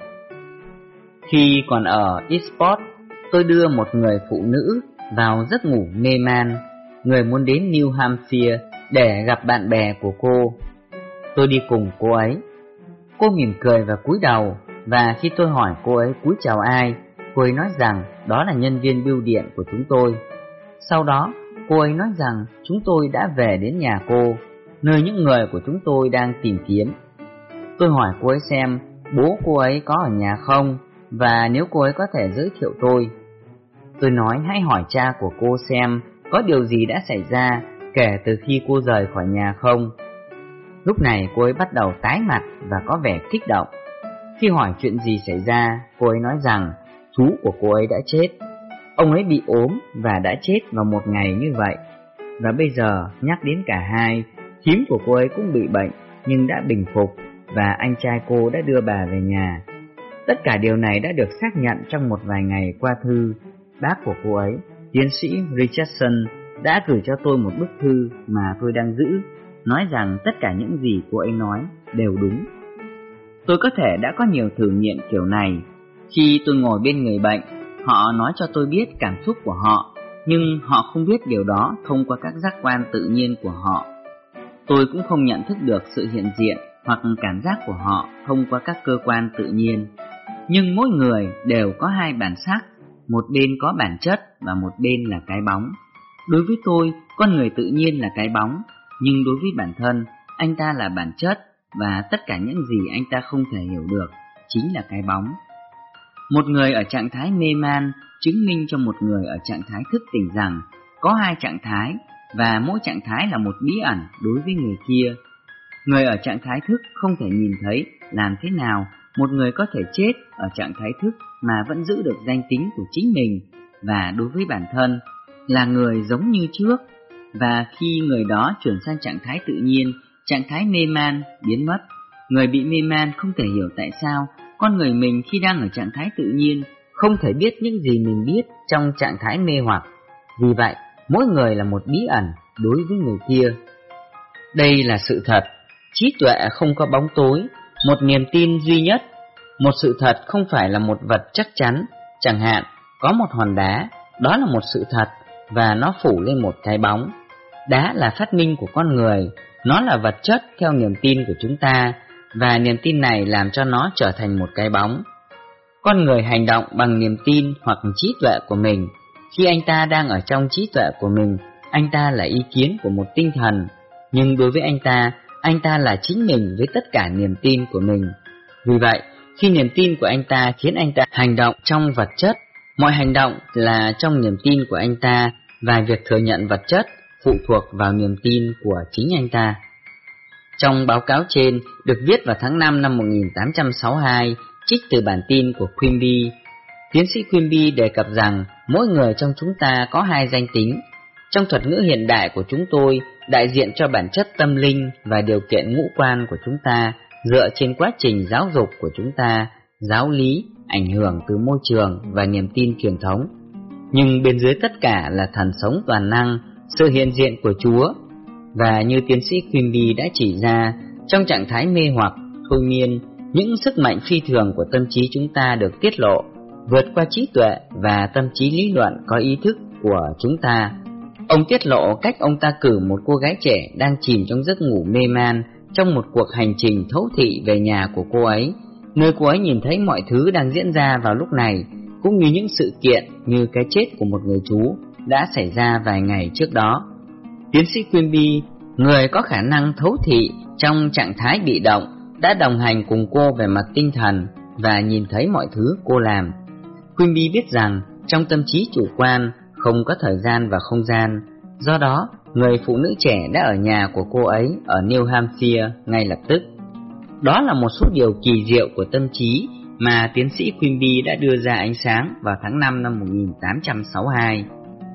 Khi còn ở Eastport, tôi đưa một người phụ nữ vào giấc ngủ mê man. Người muốn đến New Hampshire để gặp bạn bè của cô. Tôi đi cùng cô ấy. Cô mỉm cười và cúi đầu, và khi tôi hỏi cô ấy cúi chào ai, cô ấy nói rằng đó là nhân viên bưu điện của chúng tôi. Sau đó, cô ấy nói rằng chúng tôi đã về đến nhà cô, nơi những người của chúng tôi đang tìm kiếm. Tôi hỏi cô ấy xem bố cô ấy có ở nhà không, và nếu cô ấy có thể giới thiệu tôi. Tôi nói hãy hỏi cha của cô xem có điều gì đã xảy ra kể từ khi cô rời khỏi nhà không. Lúc này cô ấy bắt đầu tái mặt và có vẻ kích động. Khi hỏi chuyện gì xảy ra, cô ấy nói rằng chú của cô ấy đã chết. Ông ấy bị ốm và đã chết vào một ngày như vậy. Và bây giờ nhắc đến cả hai, thím của cô ấy cũng bị bệnh nhưng đã bình phục, và anh trai cô đã đưa bà về nhà. Tất cả điều này đã được xác nhận trong một vài ngày qua thư. Bác của cô ấy, tiến sĩ Richardson, đã gửi cho tôi một bức thư mà tôi đang giữ, nói rằng tất cả những gì cô ấy nói đều đúng. Tôi có thể đã có nhiều thử nghiệm kiểu này. Khi tôi ngồi bên người bệnh, họ nói cho tôi biết cảm xúc của họ, nhưng họ không biết điều đó thông qua các giác quan tự nhiên của họ. Tôi cũng không nhận thức được sự hiện diện hoặc cảm giác của họ thông qua các cơ quan tự nhiên. Nhưng mỗi người đều có hai bản sắc, một bên có bản chất và một bên là cái bóng. Đối với tôi, con người tự nhiên là cái bóng, nhưng đối với bản thân, anh ta là bản chất, và tất cả những gì anh ta không thể hiểu được chính là cái bóng. Một người ở trạng thái mê man chứng minh cho một người ở trạng thái thức tỉnh rằng có hai trạng thái, và mỗi trạng thái là một bí ẩn đối với người kia. Người ở trạng thái thức không thể nhìn thấy làm thế nào một người có thể chết ở trạng thái thức mà vẫn giữ được danh tính của chính mình, và đối với bản thân là người giống như trước. Và khi người đó chuyển sang trạng thái tự nhiên, trạng thái mê man biến mất. Người bị mê man không thể hiểu tại sao con người mình khi đang ở trạng thái tự nhiên không thể biết những gì mình biết trong trạng thái mê hoặc. Vì vậy, mỗi người là một bí ẩn đối với người kia. Đây là sự thật. Trí tuệ không có bóng tối, một niềm tin duy nhất. Một sự thật không phải là một vật chắc chắn. Chẳng hạn, có một hòn đá, đó là một sự thật, và nó phủ lên một cái bóng. Đá là phát minh của con người, nó là vật chất theo niềm tin của chúng ta, và niềm tin này làm cho nó trở thành một cái bóng. Con người hành động bằng niềm tin hoặc trí tuệ của mình. Khi anh ta đang ở trong trí tuệ của mình, anh ta là ý kiến của một tinh thần, nhưng đối với anh ta là chính mình với tất cả niềm tin của mình. Vì vậy, khi niềm tin của anh ta khiến anh ta hành động trong vật chất, mọi hành động là trong niềm tin của anh ta, và việc thừa nhận vật chất phụ thuộc vào niềm tin của chính anh ta. Trong báo cáo trên, được viết vào tháng 5 năm 1862, trích từ bản tin của Quimby, tiến sĩ Quimby đề cập rằng mỗi người trong chúng ta có hai danh tính. Trong thuật ngữ hiện đại của chúng tôi, đại diện cho bản chất tâm linh và điều kiện ngũ quan của chúng ta dựa trên quá trình giáo dục của chúng ta, giáo lý, ảnh hưởng từ môi trường và niềm tin truyền thống. Nhưng bên dưới tất cả là thần sống toàn năng, sự hiện diện của Chúa. Và như tiến sĩ Quimby đã chỉ ra, trong trạng thái mê hoặc, thôi miên, Những sức mạnh phi thường của tâm trí chúng ta được tiết lộ, vượt qua trí tuệ và tâm trí lý luận có ý thức của chúng ta. Ông tiết lộ cách ông ta cử một cô gái trẻ đang chìm trong giấc ngủ mê man trong một cuộc hành trình thấu thị về nhà của cô ấy, nơi cô ấy nhìn thấy mọi thứ đang diễn ra vào lúc này, cũng như những sự kiện như cái chết của một người chú đã xảy ra vài ngày trước đó. Tiến sĩ Quimby, người có khả năng thấu thị trong trạng thái bị động, đã đồng hành cùng cô về mặt tinh thần và nhìn thấy mọi thứ cô làm. Quimby biết rằng trong tâm trí chủ quan không có thời gian và không gian, do đó người phụ nữ trẻ đã ở nhà của cô ấy ở New Hampshire ngay lập tức. Đó là một số điều kỳ diệu của tâm trí mà tiến sĩ Quimby đã đưa ra ánh sáng vào tháng 5 năm 1862.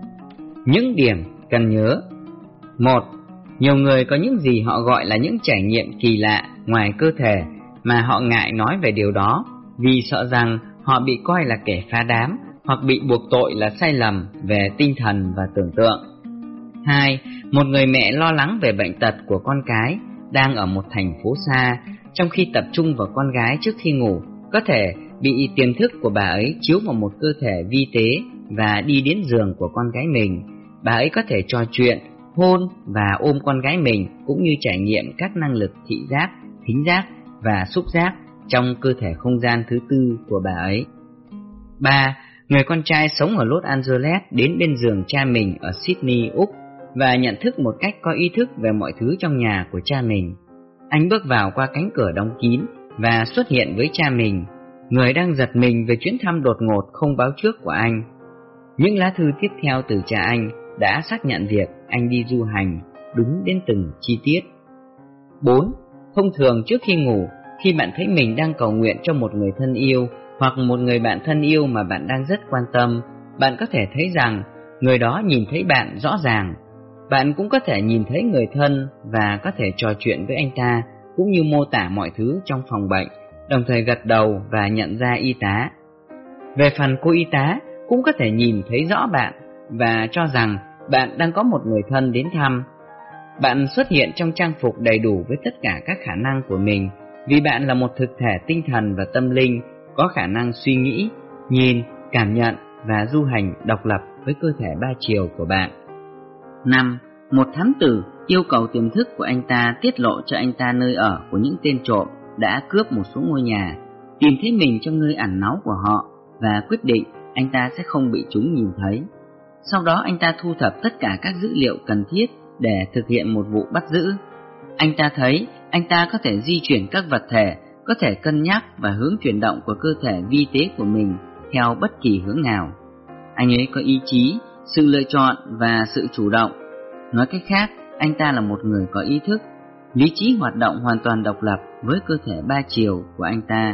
Những điểm cần nhớ: 1. Nhiều người có những gì họ gọi là những trải nghiệm kỳ lạ ngoài cơ thể mà họ ngại nói về điều đó vì sợ rằng họ bị coi là kẻ phá đám hoặc bị buộc tội là sai lầm về tinh thần và tưởng tượng. 2. Một người mẹ lo lắng về bệnh tật của con cái đang ở một thành phố xa, trong khi tập trung vào con gái trước khi ngủ, có thể bị tiềm thức của bà ấy chiếu vào một cơ thể vi tế và đi đến giường của con gái mình. Bà ấy có thể trò chuyện, hôn và ôm con gái mình, cũng như trải nghiệm các năng lực thị giác, thính giác và xúc giác trong cơ thể không gian thứ tư của bà ấy. 3. Người con trai sống ở Los Angeles đến bên giường cha mình ở Sydney, Úc và nhận thức một cách có ý thức về mọi thứ trong nhà của cha mình. Anh bước vào qua cánh cửa đóng kín và xuất hiện với cha mình, người đang giật mình về chuyến thăm đột ngột không báo trước của anh. Những lá thư tiếp theo từ cha anh đã xác nhận việc anh đi du hành đúng đến từng chi tiết. 4. Thông thường trước khi ngủ, khi bạn thấy mình đang cầu nguyện cho một người thân yêu hoặc một người bạn thân yêu mà bạn đang rất quan tâm, bạn có thể thấy rằng người đó nhìn thấy bạn rõ ràng. Bạn cũng có thể nhìn thấy người thân và có thể trò chuyện với anh ta, cũng như mô tả mọi thứ trong phòng bệnh, đồng thời gật đầu và nhận ra y tá. Về phần cô y tá cũng có thể nhìn thấy rõ bạn và cho rằng bạn đang có một người thân đến thăm. Bạn xuất hiện trong trang phục đầy đủ với tất cả các khả năng của mình, vì bạn là một thực thể tinh thần và tâm linh, có khả năng suy nghĩ, nhìn, cảm nhận và du hành độc lập với cơ thể ba chiều của bạn. 5. Một thám tử yêu cầu tiềm thức của anh ta tiết lộ cho anh ta nơi ở của những tên trộm đã cướp một số ngôi nhà, tìm thấy mình trong nơi ẩn náu của họ và quyết định anh ta sẽ không bị chúng nhìn thấy. Sau đó anh ta thu thập tất cả các dữ liệu cần thiết để thực hiện một vụ bắt giữ. Anh ta thấy anh ta có thể di chuyển các vật thể, có thể cân nhắc và hướng chuyển động của cơ thể vi tế của mình theo bất kỳ hướng nào. Anh ấy có ý chí, sự lựa chọn và sự chủ động. Nói cách khác, anh ta là một người có ý thức, lý trí hoạt động hoàn toàn độc lập với cơ thể ba chiều của anh ta.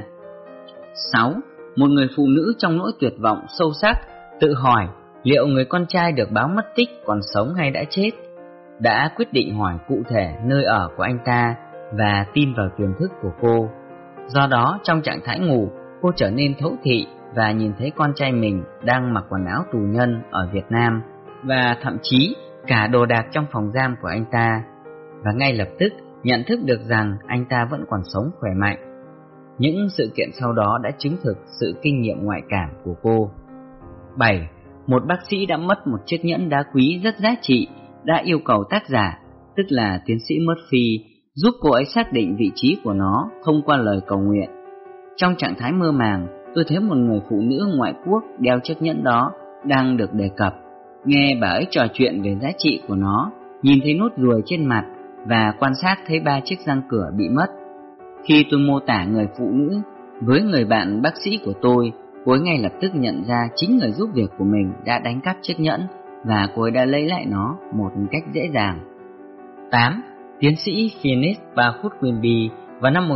6. Một người phụ nữ trong nỗi tuyệt vọng sâu sắc tự hỏi liệu người con trai được báo mất tích còn sống hay đã chết, đã quyết định hỏi cụ thể nơi ở của anh ta và tin vào tiềm thức của cô. Do đó, trong trạng thái ngủ, cô trở nên thấu thị và nhìn thấy con trai mình đang mặc quần áo tù nhân ở Việt Nam và thậm chí cả đồ đạc trong phòng giam của anh ta, và ngay lập tức nhận thức được rằng anh ta vẫn còn sống khỏe mạnh. Những sự kiện sau đó đã chứng thực sự kinh nghiệm ngoại cảm của cô. 7. Một bác sĩ đã mất một chiếc nhẫn đá quý rất giá trị, đã yêu cầu tác giả, tức là tiến sĩ Murphy, giúp cô ấy xác định vị trí của nó thông qua lời cầu nguyện. Trong trạng thái mơ màng, tôi thấy một người phụ nữ ngoại quốc đeo chiếc nhẫn đó đang được đề cập, nghe bà ấy trò chuyện về giá trị của nó, nhìn thấy nốt ruồi trên mặt và quan sát thấy 3 chiếc răng cửa bị mất. Khi tôi mô tả người phụ nữ với người bạn bác sĩ của tôi, cô ấy ngay lập tức nhận ra chính người giúp việc của mình đã đánh cắp chiếc nhẫn và cô ấy đã lấy lại nó một cách dễ dàng. 8. Tiến sĩ Phineas Barfoot Quimby vào năm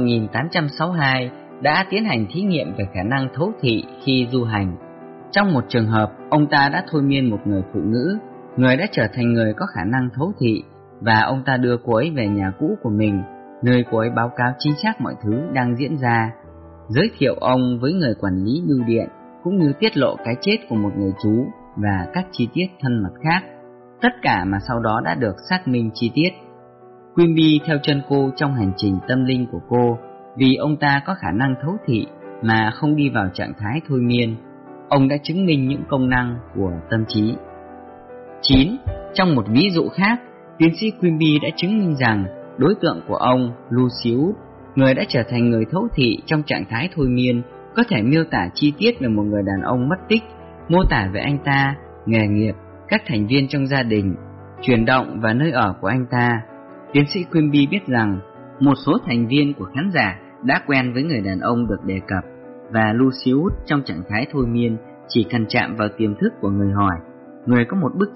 1862 đã tiến hành thí nghiệm về khả năng thấu thị khi du hành. Trong một trường hợp, ông ta đã thôi miên một người phụ nữ, người đã trở thành người có khả năng thấu thị, và ông ta đưa cô ấy về nhà cũ của mình, nơi cô ấy báo cáo chính xác mọi thứ đang diễn ra, giới thiệu ông với người quản lý bưu điện, cũng như tiết lộ cái chết của một người chú và các chi tiết thân mật khác, tất cả mà sau đó đã được xác minh chi tiết. Quimby theo chân cô trong hành trình tâm linh của cô, vì ông ta có khả năng thấu thị mà không đi vào trạng thái thôi miên. Ông đã chứng minh những công năng của tâm trí. 9. Trong một ví dụ khác, tiến sĩ Quimby đã chứng minh rằng đối tượng của ông, Lucius, người đã trở thành người thấu thị trong trạng thái thôi miên, có thể miêu tả chi tiết về một người đàn ông mất tích, mô tả về anh ta, nghề nghiệp, các thành viên trong gia đình, chuyển động và nơi ở của anh ta. Tiến sĩ Quimby biết rằng một số thành viên của khán giả đã quen với người đàn ông được đề cập, và Lucius trong trạng thái thôi miên chỉ cần chạm vào tiềm thức của người hỏi, người có một bức